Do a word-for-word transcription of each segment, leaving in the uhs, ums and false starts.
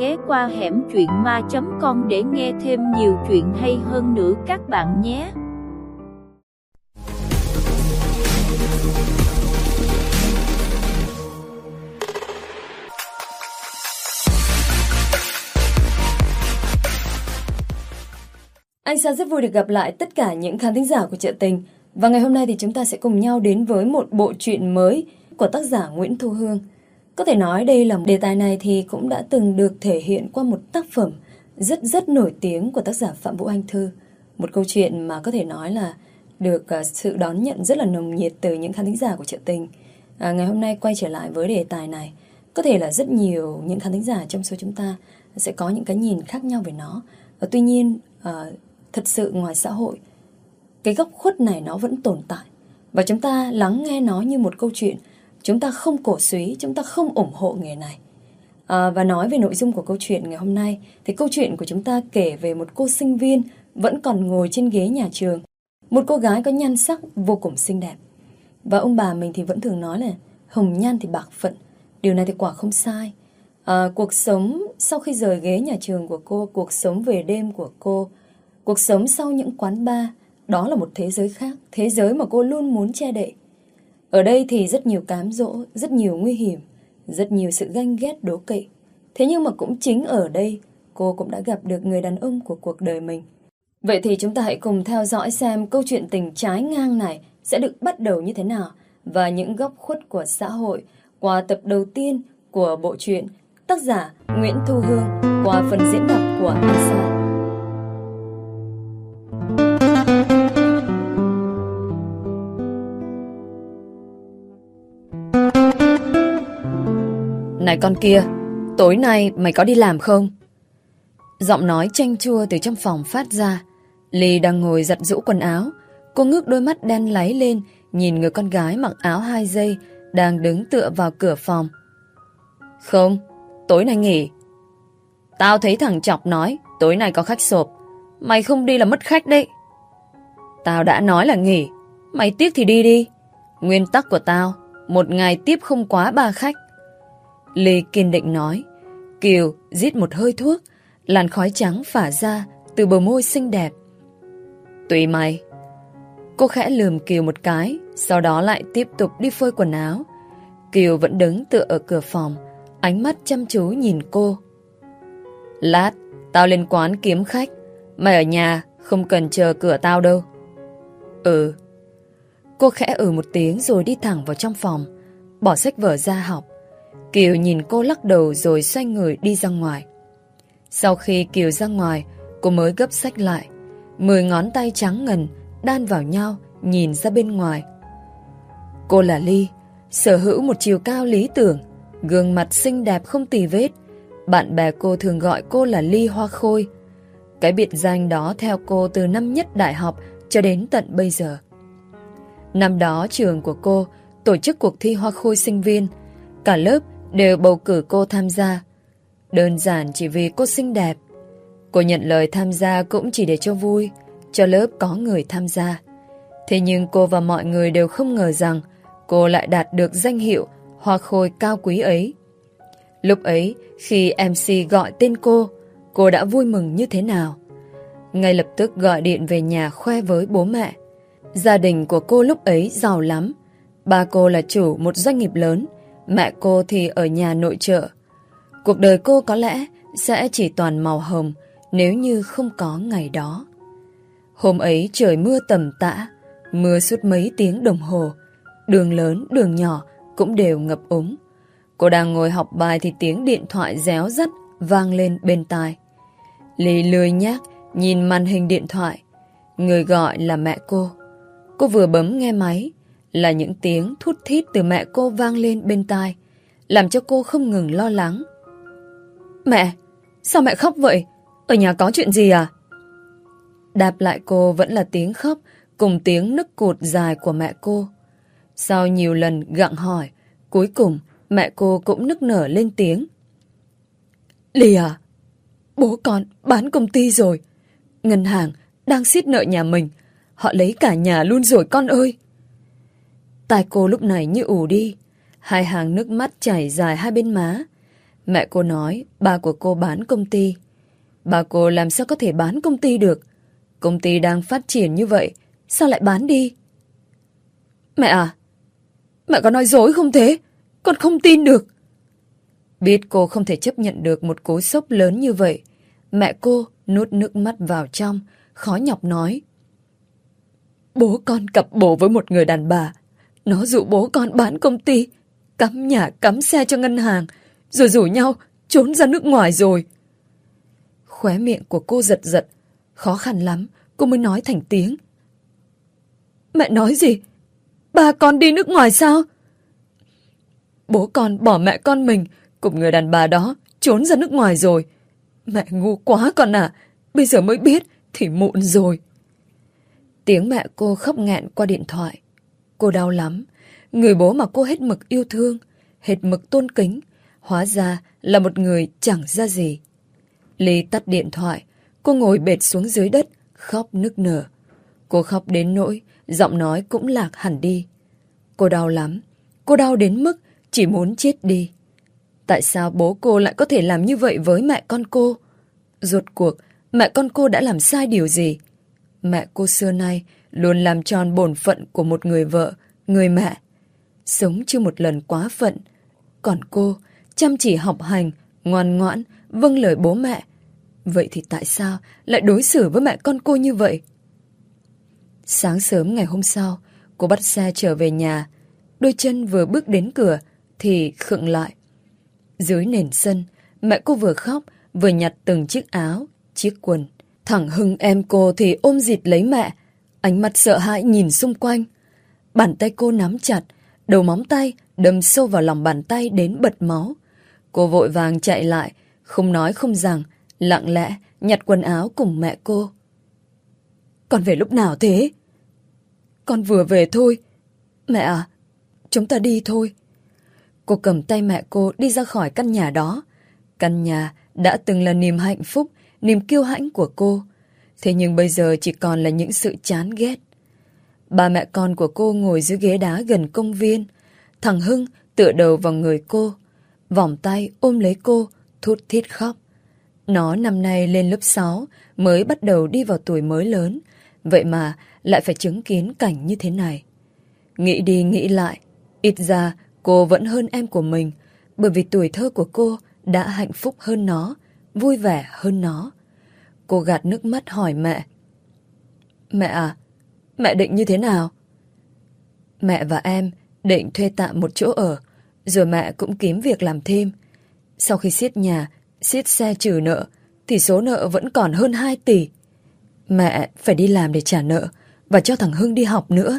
ghé qua hẻm truyện ma chấm com để nghe thêm nhiều chuyện hay hơn nữa các bạn nhé. Anh Sa rất vui được gặp lại tất cả những khán thính giả của Chợ Tình. Và ngày hôm nay thì chúng ta sẽ cùng nhau đến với một bộ truyện mới của tác giả Nguyễn Thu Hương. Có thể nói đây là đề tài này thì cũng đã từng được thể hiện qua một tác phẩm rất rất nổi tiếng của tác giả Phạm Vũ Anh Thư. Một câu chuyện mà có thể nói là được sự đón nhận rất là nồng nhiệt từ những khán thính giả của Chợ Tình. À, ngày hôm nay quay trở lại với đề tài này, có thể là rất nhiều những khán thính giả trong số chúng ta sẽ có những cái nhìn khác nhau về nó. Và tuy nhiên, à, thật sự ngoài xã hội, cái góc khuất này nó vẫn tồn tại. Và chúng ta lắng nghe nó như một câu chuyện. Chúng ta không cổ súy, chúng ta không ủng hộ nghề này. à, Và nói về nội dung của câu chuyện ngày hôm nay, thì câu chuyện của chúng ta kể về một cô sinh viên vẫn còn ngồi trên ghế nhà trường. Một cô gái có nhan sắc vô cùng xinh đẹp. Và ông bà mình thì vẫn thường nói là hồng nhan thì bạc phận. Điều này thì quả không sai. à, Cuộc sống sau khi rời ghế nhà trường của cô, cuộc sống về đêm của cô, cuộc sống sau những quán bar, đó là một thế giới khác. Thế giới mà cô luôn muốn che đậy. Ở đây thì rất nhiều cám dỗ, rất nhiều nguy hiểm, rất nhiều sự ganh ghét đố kỵ. Thế nhưng mà cũng chính ở đây, cô cũng đã gặp được người đàn ông của cuộc đời mình. Vậy thì chúng ta hãy cùng theo dõi xem câu chuyện tình trái ngang này sẽ được bắt đầu như thế nào, và những góc khuất của xã hội qua tập đầu tiên của bộ truyện tác giả Nguyễn Thu Hương qua phần diễn đọc của anh Sa. Này con kia, tối nay mày có đi làm không? Giọng nói chanh chua từ trong phòng phát ra. Ly đang ngồi giặt giũ quần áo. Cô ngước đôi mắt đen láy lên, nhìn người con gái mặc áo hai dây đang đứng tựa vào cửa phòng. Không, tối nay nghỉ. Tao thấy thằng Chọc nói tối nay có khách sộp. Mày không đi là mất khách đấy. Tao đã nói là nghỉ. Mày tiếc thì đi đi. Nguyên tắc của tao, một ngày tiếp không quá ba khách. Ly kiên định nói. Kiều rít một hơi thuốc, làn khói trắng phả ra từ bờ môi xinh đẹp. Tùy mày. Cô khẽ lườm Kiều một cái, sau đó lại tiếp tục đi phơi quần áo. Kiều vẫn đứng tựa ở cửa phòng, ánh mắt chăm chú nhìn cô. Lát, tao lên quán kiếm khách. Mày ở nhà, không cần chờ cửa tao đâu. Ừ. Cô khẽ ừ một tiếng rồi đi thẳng vào trong phòng, bỏ sách vở ra học. Kiều nhìn cô lắc đầu rồi xoay người đi ra ngoài. Sau khi Kiều ra ngoài, cô mới gấp sách lại. Mười ngón tay trắng ngần đan vào nhau nhìn ra bên ngoài. Cô là Ly, sở hữu một chiều cao lý tưởng, gương mặt xinh đẹp không tì vết. Bạn bè cô thường gọi cô là Ly Hoa Khôi. Cái biệt danh đó theo cô từ năm nhất đại học cho đến tận bây giờ. Năm đó trường của cô tổ chức cuộc thi Hoa Khôi sinh viên. Cả lớp đều bầu cử cô tham gia. Đơn giản chỉ vì cô xinh đẹp. Cô nhận lời tham gia cũng chỉ để cho vui, cho lớp có người tham gia. Thế nhưng cô và mọi người đều không ngờ rằng cô lại đạt được danh hiệu Hoa Khôi cao quý ấy. Lúc ấy, khi em xê gọi tên cô, cô đã vui mừng như thế nào. Ngay lập tức gọi điện về nhà khoe với bố mẹ. Gia đình của cô lúc ấy giàu lắm. Ba cô là chủ một doanh nghiệp lớn, mẹ cô thì ở nhà nội trợ. Cuộc đời cô có lẽ sẽ chỉ toàn màu hồng nếu như không có ngày đó. Hôm ấy trời mưa tầm tã, mưa suốt mấy tiếng đồng hồ. Đường lớn, đường nhỏ cũng đều ngập úng. Cô đang ngồi học bài thì tiếng điện thoại réo rắt vang lên bên tai. Ly lười nhác nhìn màn hình điện thoại. Người gọi là mẹ cô. Cô vừa bấm nghe máy là những tiếng thút thít từ mẹ cô vang lên bên tai, làm cho cô không ngừng lo lắng. Mẹ, sao mẹ khóc vậy? Ở nhà có chuyện gì à? Đáp lại cô vẫn là tiếng khóc cùng tiếng nức cụt dài của mẹ cô. Sau nhiều lần gặng hỏi, cuối cùng mẹ cô cũng nức nở lên tiếng. Ly à, bố con bán công ty rồi. Ngân hàng đang siết nợ nhà mình. Họ lấy cả nhà luôn rồi con ơi. Tai cô lúc này như ù đi. Hai hàng nước mắt chảy dài hai bên má. Mẹ cô nói ba của cô bán công ty. Ba cô làm sao có thể bán công ty được? Công ty đang phát triển như vậy, sao lại bán đi? Mẹ à, mẹ có nói dối không thế? Con không tin được. Biết cô không thể chấp nhận được một cú sốc lớn như vậy, mẹ cô nuốt nước mắt vào trong, khó nhọc nói. Bố con cặp bồ với một người đàn bà. Nó dụ bố con bán công ty, cắm nhà cắm xe cho ngân hàng, rồi rủ nhau trốn ra nước ngoài rồi. Khóe miệng của cô giật giật, khó khăn lắm cô mới nói thành tiếng. Mẹ nói gì? Ba con đi nước ngoài sao? Bố con bỏ mẹ con mình cùng người đàn bà đó trốn ra nước ngoài rồi. Mẹ ngu quá con à, bây giờ mới biết thì muộn rồi. Tiếng mẹ cô khóc nghẹn qua điện thoại. Cô đau lắm. Người bố mà cô hết mực yêu thương, hết mực tôn kính, hóa ra là một người chẳng ra gì. Ly tắt điện thoại, cô ngồi bệt xuống dưới đất, khóc nức nở. Cô khóc đến nỗi giọng nói cũng lạc hẳn đi. Cô đau lắm. Cô đau đến mức chỉ muốn chết đi. Tại sao bố cô lại có thể làm như vậy với mẹ con cô? Rốt cuộc, mẹ con cô đã làm sai điều gì? Mẹ cô xưa nay luôn làm tròn bổn phận của một người vợ, người mẹ. Sống chưa một lần quá phận. Còn cô, chăm chỉ học hành, ngoan ngoãn, vâng lời bố mẹ. Vậy thì tại sao lại đối xử với mẹ con cô như vậy? Sáng sớm ngày hôm sau, cô bắt xe trở về nhà. Đôi chân vừa bước đến cửa thì khựng lại. Dưới nền sân, mẹ cô vừa khóc vừa nhặt từng chiếc áo, chiếc quần. Thằng Hưng em cô thì ôm dịt lấy mẹ, ánh mắt sợ hãi nhìn xung quanh. Bàn tay cô nắm chặt, đầu móng tay đâm sâu vào lòng bàn tay đến bật máu. Cô vội vàng chạy lại, không nói không rằng, lặng lẽ nhặt quần áo cùng mẹ cô. Con về lúc nào thế? Con vừa về thôi. Mẹ à, chúng ta đi thôi. Cô cầm tay mẹ cô đi ra khỏi căn nhà đó. Căn nhà đã từng là niềm hạnh phúc, niềm kiêu hãnh của cô. Thế nhưng bây giờ chỉ còn là những sự chán ghét. Ba mẹ con của cô ngồi dưới ghế đá gần công viên. Thằng Hưng tựa đầu vào người cô, vòng tay ôm lấy cô, thút thít khóc. Nó năm nay lên lớp sáu, mới bắt đầu đi vào tuổi mới lớn. Vậy mà lại phải chứng kiến cảnh như thế này. Nghĩ đi nghĩ lại, ít ra cô vẫn hơn em của mình, bởi vì tuổi thơ của cô đã hạnh phúc hơn nó, vui vẻ hơn nó. Cô gạt nước mắt hỏi mẹ. Mẹ à, mẹ định như thế nào? Mẹ và em định thuê tạm một chỗ ở, rồi mẹ cũng kiếm việc làm thêm. Sau khi xiết nhà, xiết xe trừ nợ, thì số nợ vẫn còn hơn hai tỷ. Mẹ phải đi làm để trả nợ và cho thằng Hưng đi học nữa.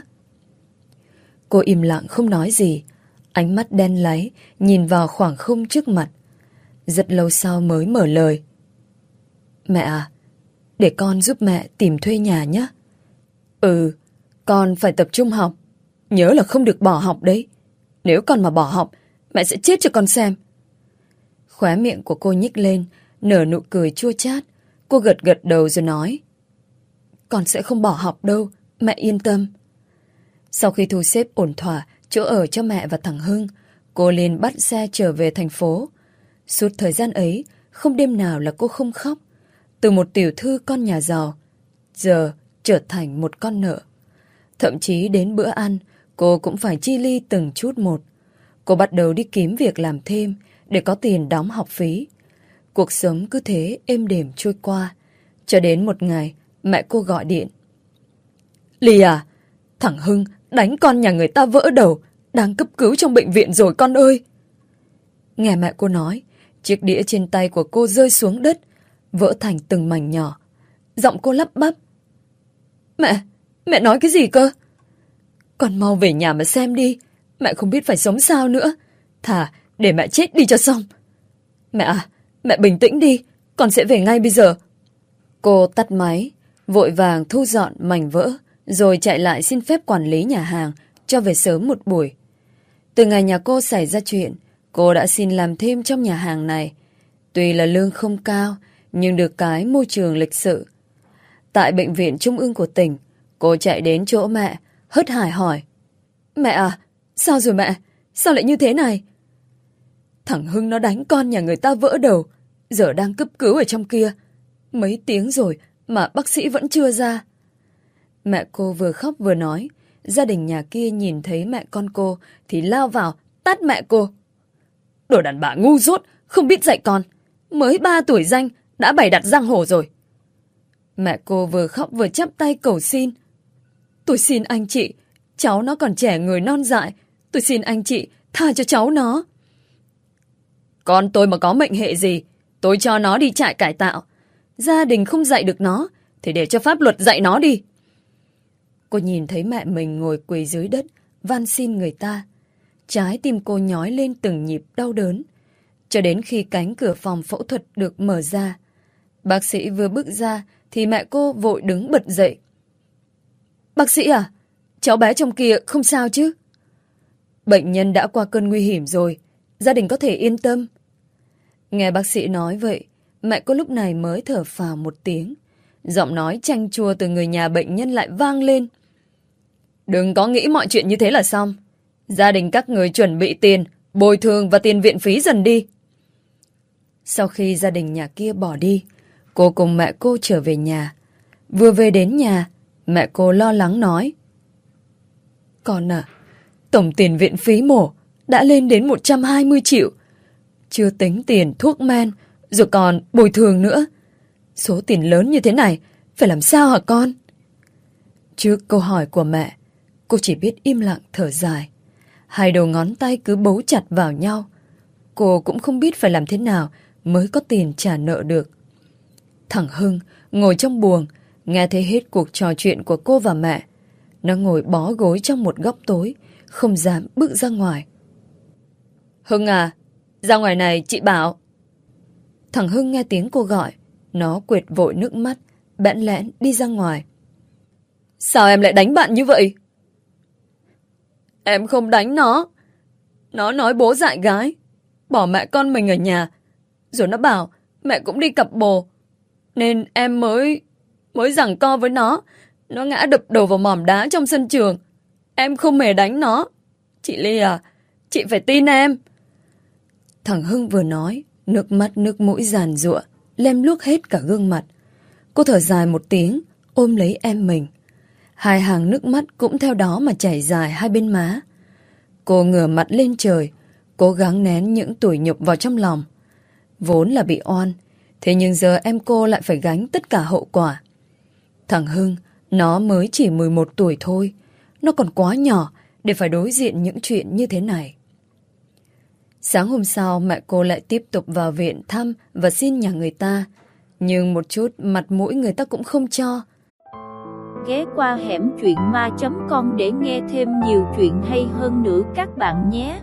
Cô im lặng không nói gì, ánh mắt đen láy nhìn vào khoảng không trước mặt. Rất lâu sau mới mở lời. Mẹ à, để con giúp mẹ tìm thuê nhà nhé. Ừ, con phải tập trung học. Nhớ là không được bỏ học đấy. Nếu con mà bỏ học, mẹ sẽ chết cho con xem. Khóe miệng của cô nhích lên, nở nụ cười chua chát. Cô gật gật đầu rồi nói. Con sẽ không bỏ học đâu, mẹ yên tâm. Sau khi thu xếp ổn thỏa chỗ ở cho mẹ và thằng Hưng, cô liền bắt xe trở về thành phố. Suốt thời gian ấy, không đêm nào là cô không khóc. Từ một tiểu thư con nhà giàu, giờ trở thành một con nợ. Thậm chí đến bữa ăn, cô cũng phải chi ly từng chút một. Cô bắt đầu đi kiếm việc làm thêm để có tiền đóng học phí. Cuộc sống cứ thế êm đềm trôi qua. Cho đến một ngày, mẹ cô gọi điện. Ly à, thằng Hưng đánh con nhà người ta vỡ đầu, đang cấp cứu trong bệnh viện rồi con ơi. Nghe mẹ cô nói, chiếc đĩa trên tay của cô rơi xuống đất, vỡ thành từng mảnh nhỏ. Giọng cô lắp bắp. Mẹ, mẹ nói cái gì cơ? Con mau về nhà mà xem đi, mẹ không biết phải sống sao nữa. Thà để mẹ chết đi cho xong. Mẹ à, mẹ bình tĩnh đi, con sẽ về ngay bây giờ. Cô tắt máy, vội vàng thu dọn mảnh vỡ, rồi chạy lại xin phép quản lý nhà hàng cho về sớm một buổi. Từ ngày nhà cô xảy ra chuyện, cô đã xin làm thêm trong nhà hàng này. Tuy là lương không cao, nhưng được cái môi trường lịch sự. Tại bệnh viện trung ương của tỉnh, cô chạy đến chỗ mẹ, hớt hải hỏi. Mẹ à, sao rồi mẹ? Sao lại như thế này? Thằng Hưng nó đánh con nhà người ta vỡ đầu, giờ đang cấp cứu ở trong kia. Mấy tiếng rồi mà bác sĩ vẫn chưa ra. Mẹ cô vừa khóc vừa nói. Gia đình nhà kia nhìn thấy mẹ con cô thì lao vào tát mẹ cô. Đồ đàn bà ngu dốt, không biết dạy con. Mới ba tuổi ranh đã bày đặt giang hồ rồi. Mẹ cô vừa khóc vừa chắp tay cầu xin. Tôi xin anh chị, cháu nó còn trẻ người non dại. Tôi xin anh chị tha cho cháu nó. Con tôi mà có mệnh hệ gì, tôi cho nó đi trại cải tạo. Gia đình không dạy được nó thì để cho pháp luật dạy nó đi. Cô nhìn thấy mẹ mình ngồi quỳ dưới đất van xin người ta. Trái tim cô nhói lên từng nhịp đau đớn. Cho đến khi cánh cửa phòng phẫu thuật được mở ra, bác sĩ vừa bước ra thì mẹ cô vội đứng bật dậy. Bác sĩ à, cháu bé trong kia không sao chứ? Bệnh nhân đã qua cơn nguy hiểm rồi, gia đình có thể yên tâm. Nghe bác sĩ nói vậy, mẹ cô lúc này mới thở phào một tiếng. Giọng nói chanh chua từ người nhà bệnh nhân lại vang lên. Đừng có nghĩ mọi chuyện như thế là xong. Gia đình các người chuẩn bị tiền, bồi thường và tiền viện phí dần đi. Sau khi gia đình nhà kia bỏ đi, cô cùng mẹ cô trở về nhà. Vừa về đến nhà, mẹ cô lo lắng nói. Con à, tổng tiền viện phí mổ đã lên đến một trăm hai mươi triệu. Chưa tính tiền thuốc men, rồi còn bồi thường nữa. Số tiền lớn như thế này, phải làm sao hả con? Trước câu hỏi của mẹ, cô chỉ biết im lặng thở dài. Hai đầu ngón tay cứ bấu chặt vào nhau. Cô cũng không biết phải làm thế nào mới có tiền trả nợ được. Thằng Hưng ngồi trong buồng, nghe thấy hết cuộc trò chuyện của cô và mẹ. Nó ngồi bó gối trong một góc tối, không dám bước ra ngoài. Hưng à, ra ngoài này chị bảo. Thằng Hưng nghe tiếng cô gọi, nó quệt vội nước mắt, bẽn lẽn đi ra ngoài. Sao em lại đánh bạn như vậy? Em không đánh nó. Nó nói bố dại gái, bỏ mẹ con mình ở nhà. Rồi nó bảo mẹ cũng đi cặp bồ. Nên em mới mới giằng co với nó. Nó ngã đập đầu vào mỏm đá trong sân trường. Em không hề đánh nó. Chị Ly à, chị phải tin em. Thằng Hưng vừa nói, nước mắt nước mũi giàn giụa, lem luốc hết cả gương mặt. Cô thở dài một tiếng, ôm lấy em mình. Hai hàng nước mắt cũng theo đó mà chảy dài hai bên má. Cô ngửa mặt lên trời, cố gắng nén những tủi nhục vào trong lòng. Vốn là bị oan, thế nhưng giờ em cô lại phải gánh tất cả hậu quả. Thằng Hưng, nó mới chỉ mười một tuổi thôi. Nó còn quá nhỏ để phải đối diện những chuyện như thế này. Sáng hôm sau, mẹ cô lại tiếp tục vào viện thăm và xin nhà người ta. Nhưng một chút mặt mũi người ta cũng không cho. Ghé qua hẻm truyện ma chấm com để nghe thêm nhiều chuyện hay hơn nữa các bạn nhé.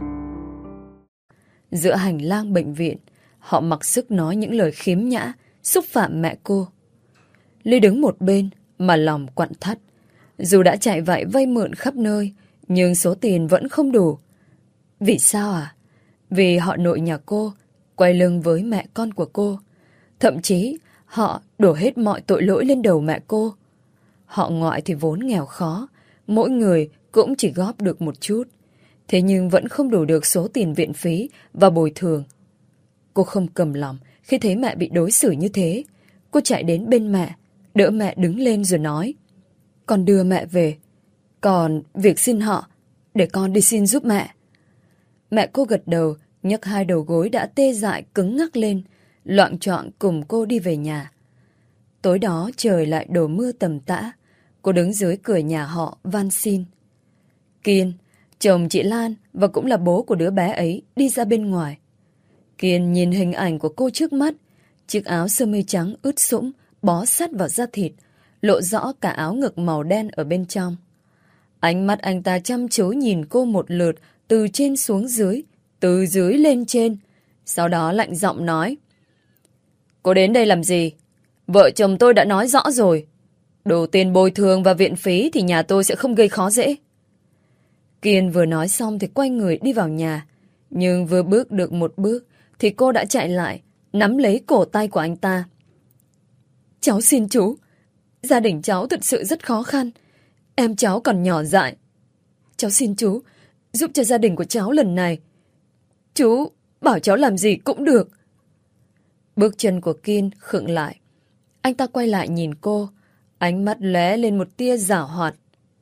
Giữa hành lang bệnh viện, họ mặc sức nói những lời khiếm nhã, xúc phạm mẹ cô. Ly đứng một bên mà lòng quặn thắt. Dù đã chạy vạy vay mượn khắp nơi, nhưng số tiền vẫn không đủ. Vì sao à? Vì họ nội nhà cô quay lưng với mẹ con của cô. Thậm chí họ đổ hết mọi tội lỗi lên đầu mẹ cô. Họ ngoại thì vốn nghèo khó, mỗi người cũng chỉ góp được một chút. Thế nhưng vẫn không đủ được số tiền viện phí và bồi thường. Cô không cầm lòng khi thấy mẹ bị đối xử như thế. Cô chạy đến bên mẹ, đỡ mẹ đứng lên rồi nói. Con đưa mẹ về. Còn việc xin họ, để con đi xin giúp mẹ. Mẹ cô gật đầu, nhấc hai đầu gối đã tê dại cứng ngắc lên, loạng choạng cùng cô đi về nhà. Tối đó trời lại đổ mưa tầm tã. Cô đứng dưới cửa nhà họ van xin. Kiên, chồng chị Lan và cũng là bố của đứa bé ấy, đi ra bên ngoài. Kiên nhìn hình ảnh của cô trước mắt. Chiếc áo sơ mi trắng ướt sũng, bó sát vào da thịt, lộ rõ cả áo ngực màu đen ở bên trong. Ánh mắt anh ta chăm chú nhìn cô một lượt, từ trên xuống dưới, từ dưới lên trên. Sau đó lạnh giọng nói. Cô đến đây làm gì? Vợ chồng tôi đã nói rõ rồi. Đủ tiền bồi thường và viện phí thì nhà tôi sẽ không gây khó dễ. Kiên vừa nói xong thì quay người đi vào nhà. Nhưng vừa bước được một bước thì cô đã chạy lại, nắm lấy cổ tay của anh ta. Cháu xin chú, gia đình cháu thật sự rất khó khăn. Em cháu còn nhỏ dại. Cháu xin chú, giúp cho gia đình của cháu lần này. Chú, bảo cháu làm gì cũng được. Bước chân của Kiên khựng lại. Anh ta quay lại nhìn cô, ánh mắt lóe lên một tia giảo hoạt.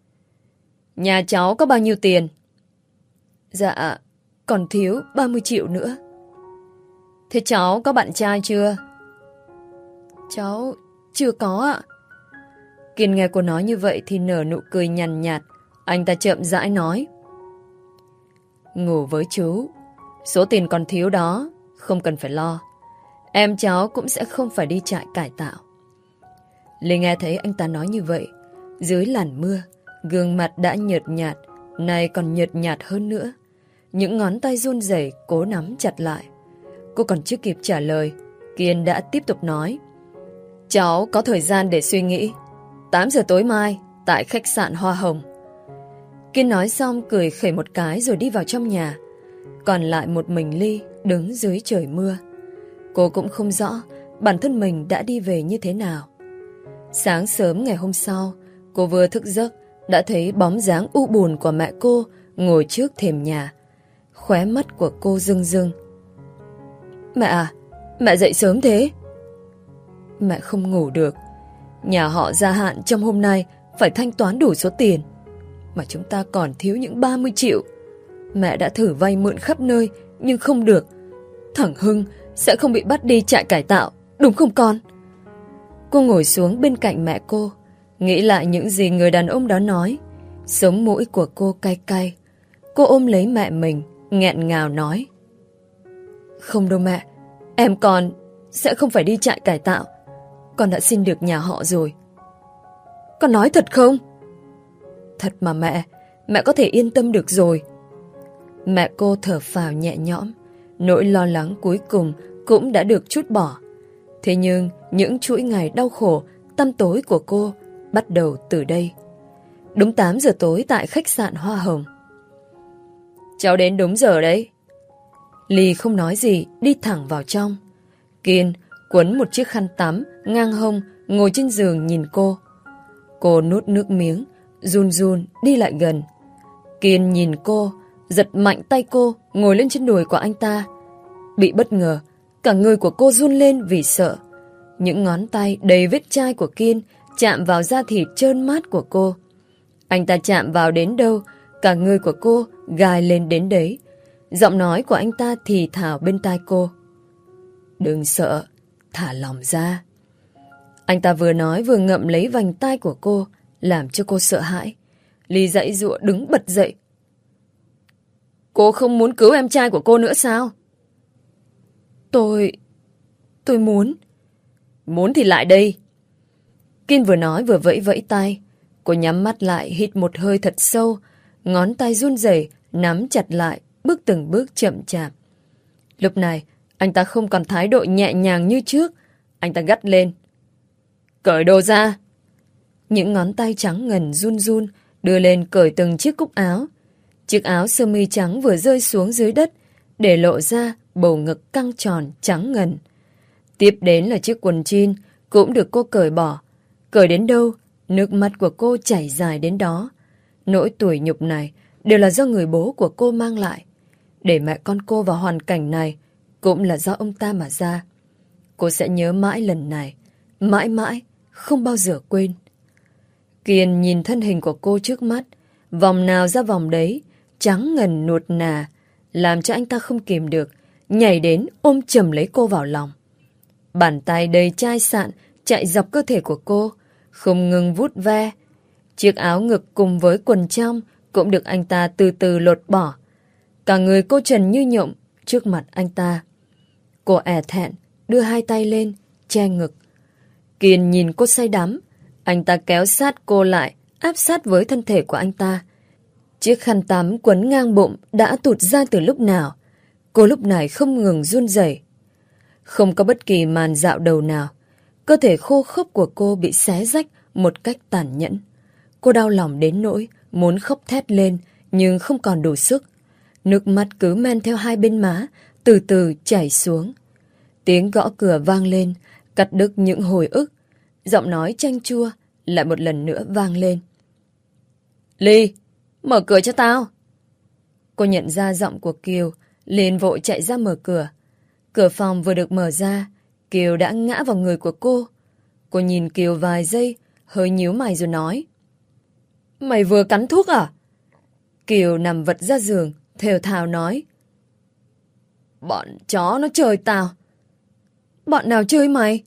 Nhà cháu có bao nhiêu tiền? Dạ, còn thiếu ba mươi triệu nữa. Thế cháu có bạn trai chưa? Cháu chưa có ạ. Kiên nghe cô nói như vậy thì nở nụ cười nhàn nhạt. Anh ta chậm rãi nói. Ngủ với chú, số tiền còn thiếu đó không cần phải lo. Em cháu cũng sẽ không phải đi trại cải tạo. Lê nghe thấy anh ta nói như vậy, dưới làn mưa, gương mặt đã nhợt nhạt, nay còn nhợt nhạt hơn nữa. Những ngón tay run rẩy cố nắm chặt lại. Cô còn chưa kịp trả lời, Kiên đã tiếp tục nói. Cháu có thời gian để suy nghĩ. tám giờ tối mai, tại khách sạn Hoa Hồng. Kiên nói xong cười khẩy một cái rồi đi vào trong nhà. Còn lại một mình Ly đứng dưới trời mưa. Cô cũng không rõ bản thân mình đã đi về như thế nào. Sáng sớm ngày hôm sau, cô vừa thức giấc đã thấy bóng dáng u buồn của mẹ cô ngồi trước thềm nhà. Khóe mắt của cô rưng rưng. Mẹ à, mẹ dậy sớm thế? Mẹ không ngủ được. Nhà họ gia hạn trong hôm nay phải thanh toán đủ số tiền, mà chúng ta còn thiếu những ba mươi triệu. Mẹ đã thử vay mượn khắp nơi nhưng không được. Thằng Hưng sẽ không bị bắt đi trại cải tạo, đúng không con? Cô ngồi xuống bên cạnh mẹ cô, nghĩ lại những gì người đàn ông đó nói. Sống mũi của cô cay cay. Cô ôm lấy mẹ mình, nghẹn ngào nói. Không đâu mẹ, em con sẽ không phải đi trại cải tạo. Con đã xin được nhà họ rồi. Con nói thật không? Thật mà mẹ, mẹ có thể yên tâm được rồi. Mẹ cô thở phào nhẹ nhõm, nỗi lo lắng cuối cùng cũng đã được trút bỏ. Thế nhưng những chuỗi ngày đau khổ, tăm tối của cô bắt đầu từ đây. Đúng tám giờ tối tại khách sạn Hoa Hồng. Cháu đến đúng giờ đấy. Ly không nói gì, đi thẳng vào trong. Kiên quấn một chiếc khăn tắm ngang hông, ngồi trên giường nhìn cô. Cô nuốt nước miếng, run run đi lại gần. Kiên nhìn cô, giật mạnh tay cô ngồi lên trên đùi của anh ta. Bị bất ngờ, cả người của cô run lên vì sợ. Những ngón tay đầy vết chai của Kiên chạm vào da thịt trơn mát của cô. Anh ta chạm vào đến đâu, cả người của cô gài lên đến đấy. Giọng nói của anh ta thì thào bên tai cô. Đừng sợ, thả lòng ra. Anh ta vừa nói vừa ngậm lấy vành tai của cô, làm cho cô sợ hãi. Ly dãy giụa đứng bật dậy. Cô không muốn cứu em trai của cô nữa sao? Tôi... tôi muốn. Muốn thì lại đây. Kiên vừa nói vừa vẫy vẫy tay. Cô nhắm mắt lại hít một hơi thật sâu. Ngón tay run rẩy nắm chặt lại, bước từng bước chậm chạp. Lúc này, anh ta không còn thái độ nhẹ nhàng như trước. Anh ta gắt lên. Cởi đồ ra. Những ngón tay trắng ngần run run đưa lên cởi từng chiếc cúc áo. Chiếc áo sơ mi trắng vừa rơi xuống dưới đất, để lộ ra bầu ngực căng tròn trắng ngần. Tiếp đến là chiếc quần jean cũng được cô cởi bỏ. Cởi đến đâu, nước mắt của cô chảy dài đến đó. Nỗi tủi nhục này đều là do người bố của cô mang lại. Để mẹ con cô vào hoàn cảnh này cũng là do ông ta mà ra. Cô sẽ nhớ mãi lần này, mãi mãi, không bao giờ quên. Kiên nhìn thân hình của cô trước mắt, vòng nào ra vòng đấy, trắng ngần nuột nà, làm cho anh ta không kìm được, nhảy đến ôm chầm lấy cô vào lòng. Bàn tay đầy chai sạn chạy dọc cơ thể của cô, không ngừng vuốt ve. Chiếc áo ngực cùng với quần trong cũng được anh ta từ từ lột bỏ. Cả người cô trần như nhộng trước mặt anh ta. Cô è thẹn đưa hai tay lên, che ngực. Kiên nhìn cô say đắm, anh ta kéo sát cô lại, áp sát với thân thể của anh ta. Chiếc khăn tắm quấn ngang bụng đã tụt ra từ lúc nào. Cô lúc này không ngừng run rẩy. Không có bất kỳ màn dạo đầu nào. Cơ thể khô khốc của cô bị xé rách một cách tàn nhẫn. Cô đau lòng đến nỗi muốn khóc thét lên nhưng không còn đủ sức. Nước mắt cứ men theo hai bên má, từ từ chảy xuống. Tiếng gõ cửa vang lên, cắt đứt những hồi ức. Giọng nói chanh chua lại một lần nữa vang lên. Ly, mở cửa cho tao. Cô nhận ra giọng của Kiều liền vội chạy ra mở cửa. Cửa phòng vừa được mở ra, Kiều đã ngã vào người của cô. Cô nhìn Kiều vài giây, hơi nhíu mày rồi nói. Mày vừa cắn thuốc à? Kiều nằm vật ra giường, thều thào nói. Bọn chó nó chơi tao. Bọn nào chơi mày?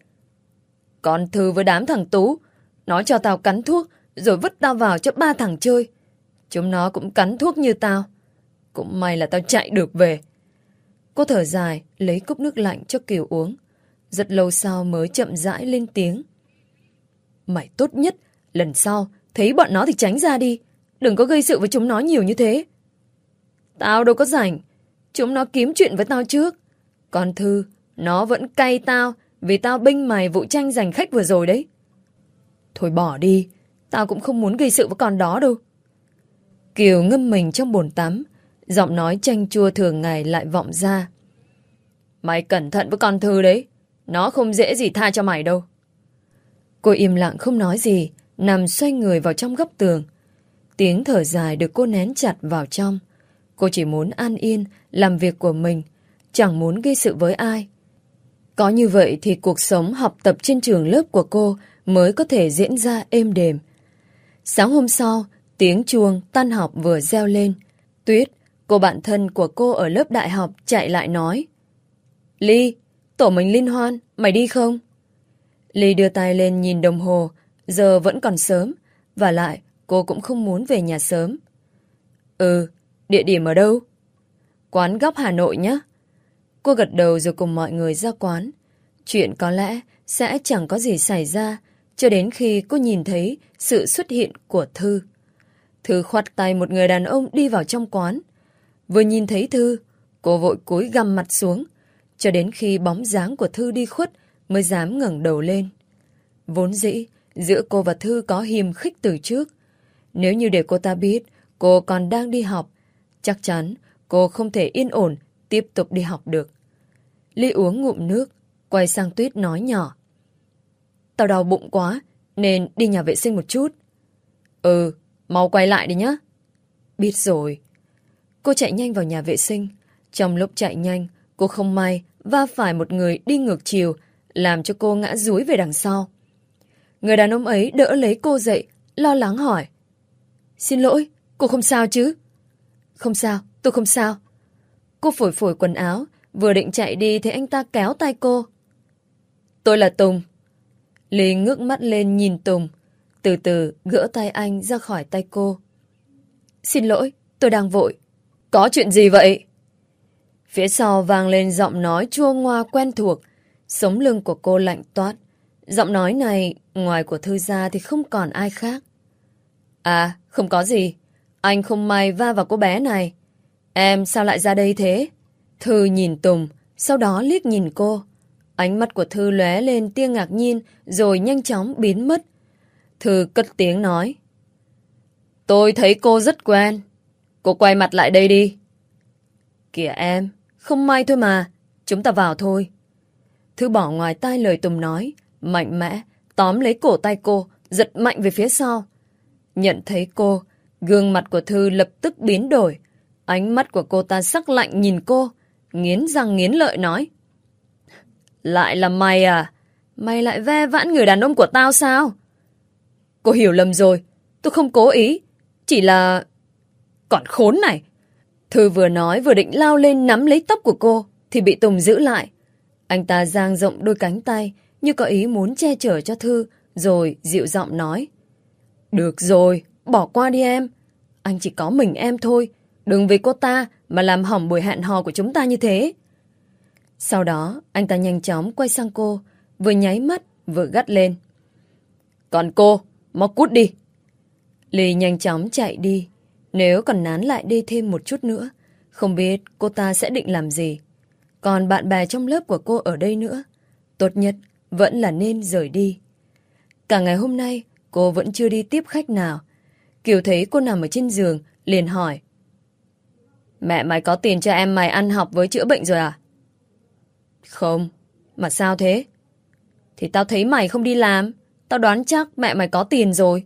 Con Thư với đám thằng Tú. Nó cho tao cắn thuốc, rồi vứt tao vào cho ba thằng chơi. Chúng nó cũng cắn thuốc như tao. Cũng may là tao chạy được về. Cô thở dài, lấy cốc nước lạnh cho Kiều uống. Rất lâu sau mới chậm rãi lên tiếng. Mày tốt nhất, lần sau, thấy bọn nó thì tránh ra đi. Đừng có gây sự với chúng nó nhiều như thế. Tao đâu có rảnh. Chúng nó kiếm chuyện với tao trước. Còn Thư, nó vẫn cay tao vì tao bênh mày vụ tranh giành khách vừa rồi đấy. Thôi bỏ đi, tao cũng không muốn gây sự với con đó đâu. Kiều ngâm mình trong bồn tắm, giọng nói chanh chua thường ngày lại vọng ra. Mày cẩn thận với con Thư đấy, nó không dễ gì tha cho mày đâu. Cô im lặng không nói gì, nằm xoay người vào trong góc tường. Tiếng thở dài được cô nén chặt vào trong. Cô chỉ muốn an yên, làm việc của mình, chẳng muốn gây sự với ai. Có như vậy thì cuộc sống học tập trên trường lớp của cô mới có thể diễn ra êm đềm. Sáng hôm sau, tiếng chuông tan học vừa reo lên. Tuyết, cô bạn thân của cô ở lớp đại học chạy lại nói. Ly, tổ mình liên hoan, mày đi không? Ly đưa tay lên nhìn đồng hồ, giờ vẫn còn sớm, và lại cô cũng không muốn về nhà sớm. Ừ, địa điểm ở đâu? Quán góc Hà Nội nhé. Cô gật đầu rồi cùng mọi người ra quán. Chuyện có lẽ sẽ chẳng có gì xảy ra cho đến khi cô nhìn thấy sự xuất hiện của Thư. Thư khoắt tay một người đàn ông đi vào trong quán. Vừa nhìn thấy Thư, cô vội cúi gằm mặt xuống, cho đến khi bóng dáng của Thư đi khuất mới dám ngẩng đầu lên. Vốn dĩ, giữa cô và Thư có hiềm khích từ trước. Nếu như để cô ta biết cô còn đang đi học, chắc chắn cô không thể yên ổn tiếp tục đi học được. Ly uống ngụm nước, quay sang Tuyết nói nhỏ. Tao đau bụng quá, nên đi nhà vệ sinh một chút. Ừ, mau quay lại đi nhá. Biết rồi. Cô chạy nhanh vào nhà vệ sinh. Trong lúc chạy nhanh, cô không may va phải một người đi ngược chiều, làm cho cô ngã dúi về đằng sau. Người đàn ông ấy đỡ lấy cô dậy, lo lắng hỏi. Xin lỗi, cô không sao chứ? Không sao, tôi không sao. Cô phủi phủi quần áo, vừa định chạy đi thì anh ta kéo tay cô. Tôi là Tùng. Ly ngước mắt lên nhìn Tùng, từ từ gỡ tay anh ra khỏi tay cô. Xin lỗi, tôi đang vội. Có chuyện gì vậy? Phía sau vang lên giọng nói chua ngoa quen thuộc, sống lưng của cô lạnh toát. Giọng nói này, ngoài của Thư ra thì không còn ai khác. À, không có gì. Anh không may va vào cô bé này. Em sao lại ra đây thế? Thư nhìn Tùng, sau đó liếc nhìn cô. Ánh mắt của Thư lóe lên tia ngạc nhiên rồi nhanh chóng biến mất. Thư cất tiếng nói. Tôi thấy cô rất quen. Cô quay mặt lại đây đi. Kìa em, không may thôi mà. Chúng ta vào thôi. Thư bỏ ngoài tai lời Tùng nói, mạnh mẽ, tóm lấy cổ tay cô, giật mạnh về phía sau. Nhận thấy cô, gương mặt của Thư lập tức biến đổi. Ánh mắt của cô ta sắc lạnh nhìn cô, nghiến răng nghiến lợi nói. Lại là mày à? Mày lại ve vãn người đàn ông của tao sao? Cô hiểu lầm rồi, tôi không cố ý, chỉ là... Còn khốn này! Thư vừa nói vừa định lao lên nắm lấy tóc của cô, thì bị Tùng giữ lại. Anh ta dang rộng đôi cánh tay, như có ý muốn che chở cho Thư, rồi dịu giọng nói. Được rồi, bỏ qua đi em. Anh chỉ có mình em thôi, đừng vì cô ta mà làm hỏng buổi hẹn hò của chúng ta như thế. Sau đó, anh ta nhanh chóng quay sang cô, vừa nháy mắt, vừa gắt lên. Còn cô, mau cút đi. Ly nhanh chóng chạy đi. Nếu còn nán lại đi thêm một chút nữa, không biết cô ta sẽ định làm gì. Còn bạn bè trong lớp của cô ở đây nữa, tốt nhất vẫn là nên rời đi. Cả ngày hôm nay, cô vẫn chưa đi tiếp khách nào. Kiều thấy cô nằm ở trên giường, liền hỏi. Mẹ mày có tiền cho em mày ăn học với chữa bệnh rồi à? Không, mà sao thế? Thì tao thấy mày không đi làm, tao đoán chắc mẹ mày có tiền rồi.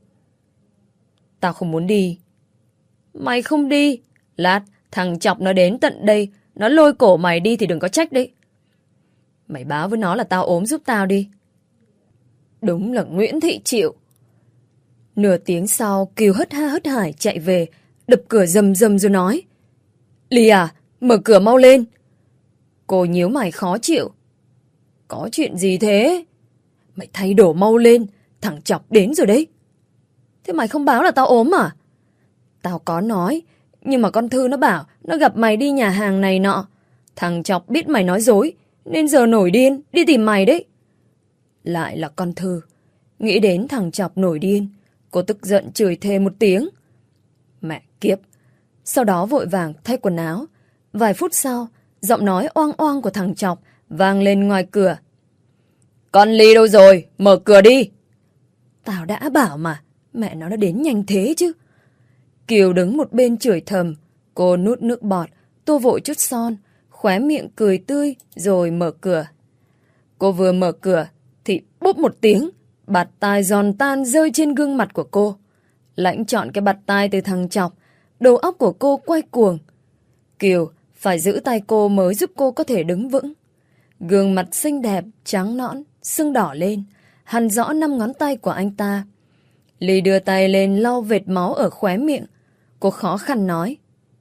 Tao không muốn đi. Mày không đi, lát thằng chọc nó đến tận đây, nó lôi cổ mày đi thì đừng có trách đấy. Mày báo với nó là tao ốm giúp tao đi. Đúng là Nguyễn Thị chịu. Nửa tiếng sau, Kiều hất ha hất hải chạy về, đập cửa rầm rầm rồi nói. Ly à, mở cửa mau lên. Cô nhíu mày khó chịu. Có chuyện gì thế? Mày thay đồ mau lên, thằng Chọc đến rồi đấy. Thế mày không báo là tao ốm à? Tao có nói, nhưng mà con Thư nó bảo nó gặp mày đi nhà hàng này nọ. Thằng Chọc biết mày nói dối, nên giờ nổi điên, đi tìm mày đấy. Lại là con Thư. Nghĩ đến thằng Chọc nổi điên, cô tức giận chửi thề một tiếng. Mẹ kiếp. Sau đó vội vàng thay quần áo. Vài phút sau, giọng nói oang oang của thằng Chọc vang lên ngoài cửa. Con Ly đâu rồi? Mở cửa đi. Tao đã bảo mà, mẹ nó đã đến nhanh thế chứ. Kiều đứng một bên chửi thầm. Cô nuốt nước bọt, tô vội chút son, khóe miệng cười tươi rồi mở cửa. Cô vừa mở cửa thì bốp một tiếng, bạt tai giòn tan rơi trên gương mặt của cô. Lãnh chọn cái bạt tai từ thằng Chọc, đầu óc của cô quay cuồng. Kiều phải giữ tay cô mới giúp cô có thể đứng vững. Gương mặt xinh đẹp, trắng nõn, sưng đỏ lên, hằn rõ năm ngón tay của anh ta. Ly đưa tay lên lau vệt máu ở khóe miệng. Cô khó khăn nói.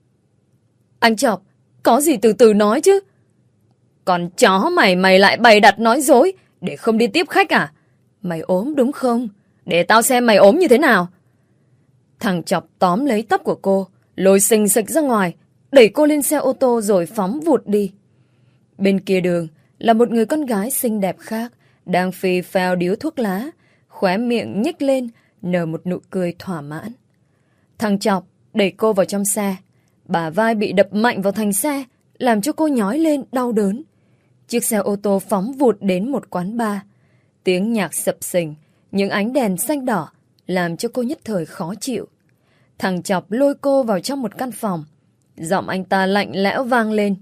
Anh Chọc, có gì từ từ nói chứ. Còn chó mày mày lại bày đặt nói dối để không đi tiếp khách à? Mày ốm đúng không? Để tao xem mày ốm như thế nào. Thằng Chọc tóm lấy tóc của cô, lôi xình xịch ra ngoài, đẩy cô lên xe ô tô rồi phóng vụt đi. Bên kia đường là một người con gái xinh đẹp khác, đang phì phèo điếu thuốc lá, khóe miệng nhếch lên, nở một nụ cười thỏa mãn. Thằng Chọc đẩy cô vào trong xe, bả vai bị đập mạnh vào thành xe, làm cho cô nhói lên đau đớn. Chiếc xe ô tô phóng vụt đến một quán bar. Tiếng nhạc sập sình, những ánh đèn xanh đỏ làm cho cô nhất thời khó chịu. Thằng Chọc lôi cô vào trong một căn phòng. Giọng anh ta lạnh lẽo vang lên.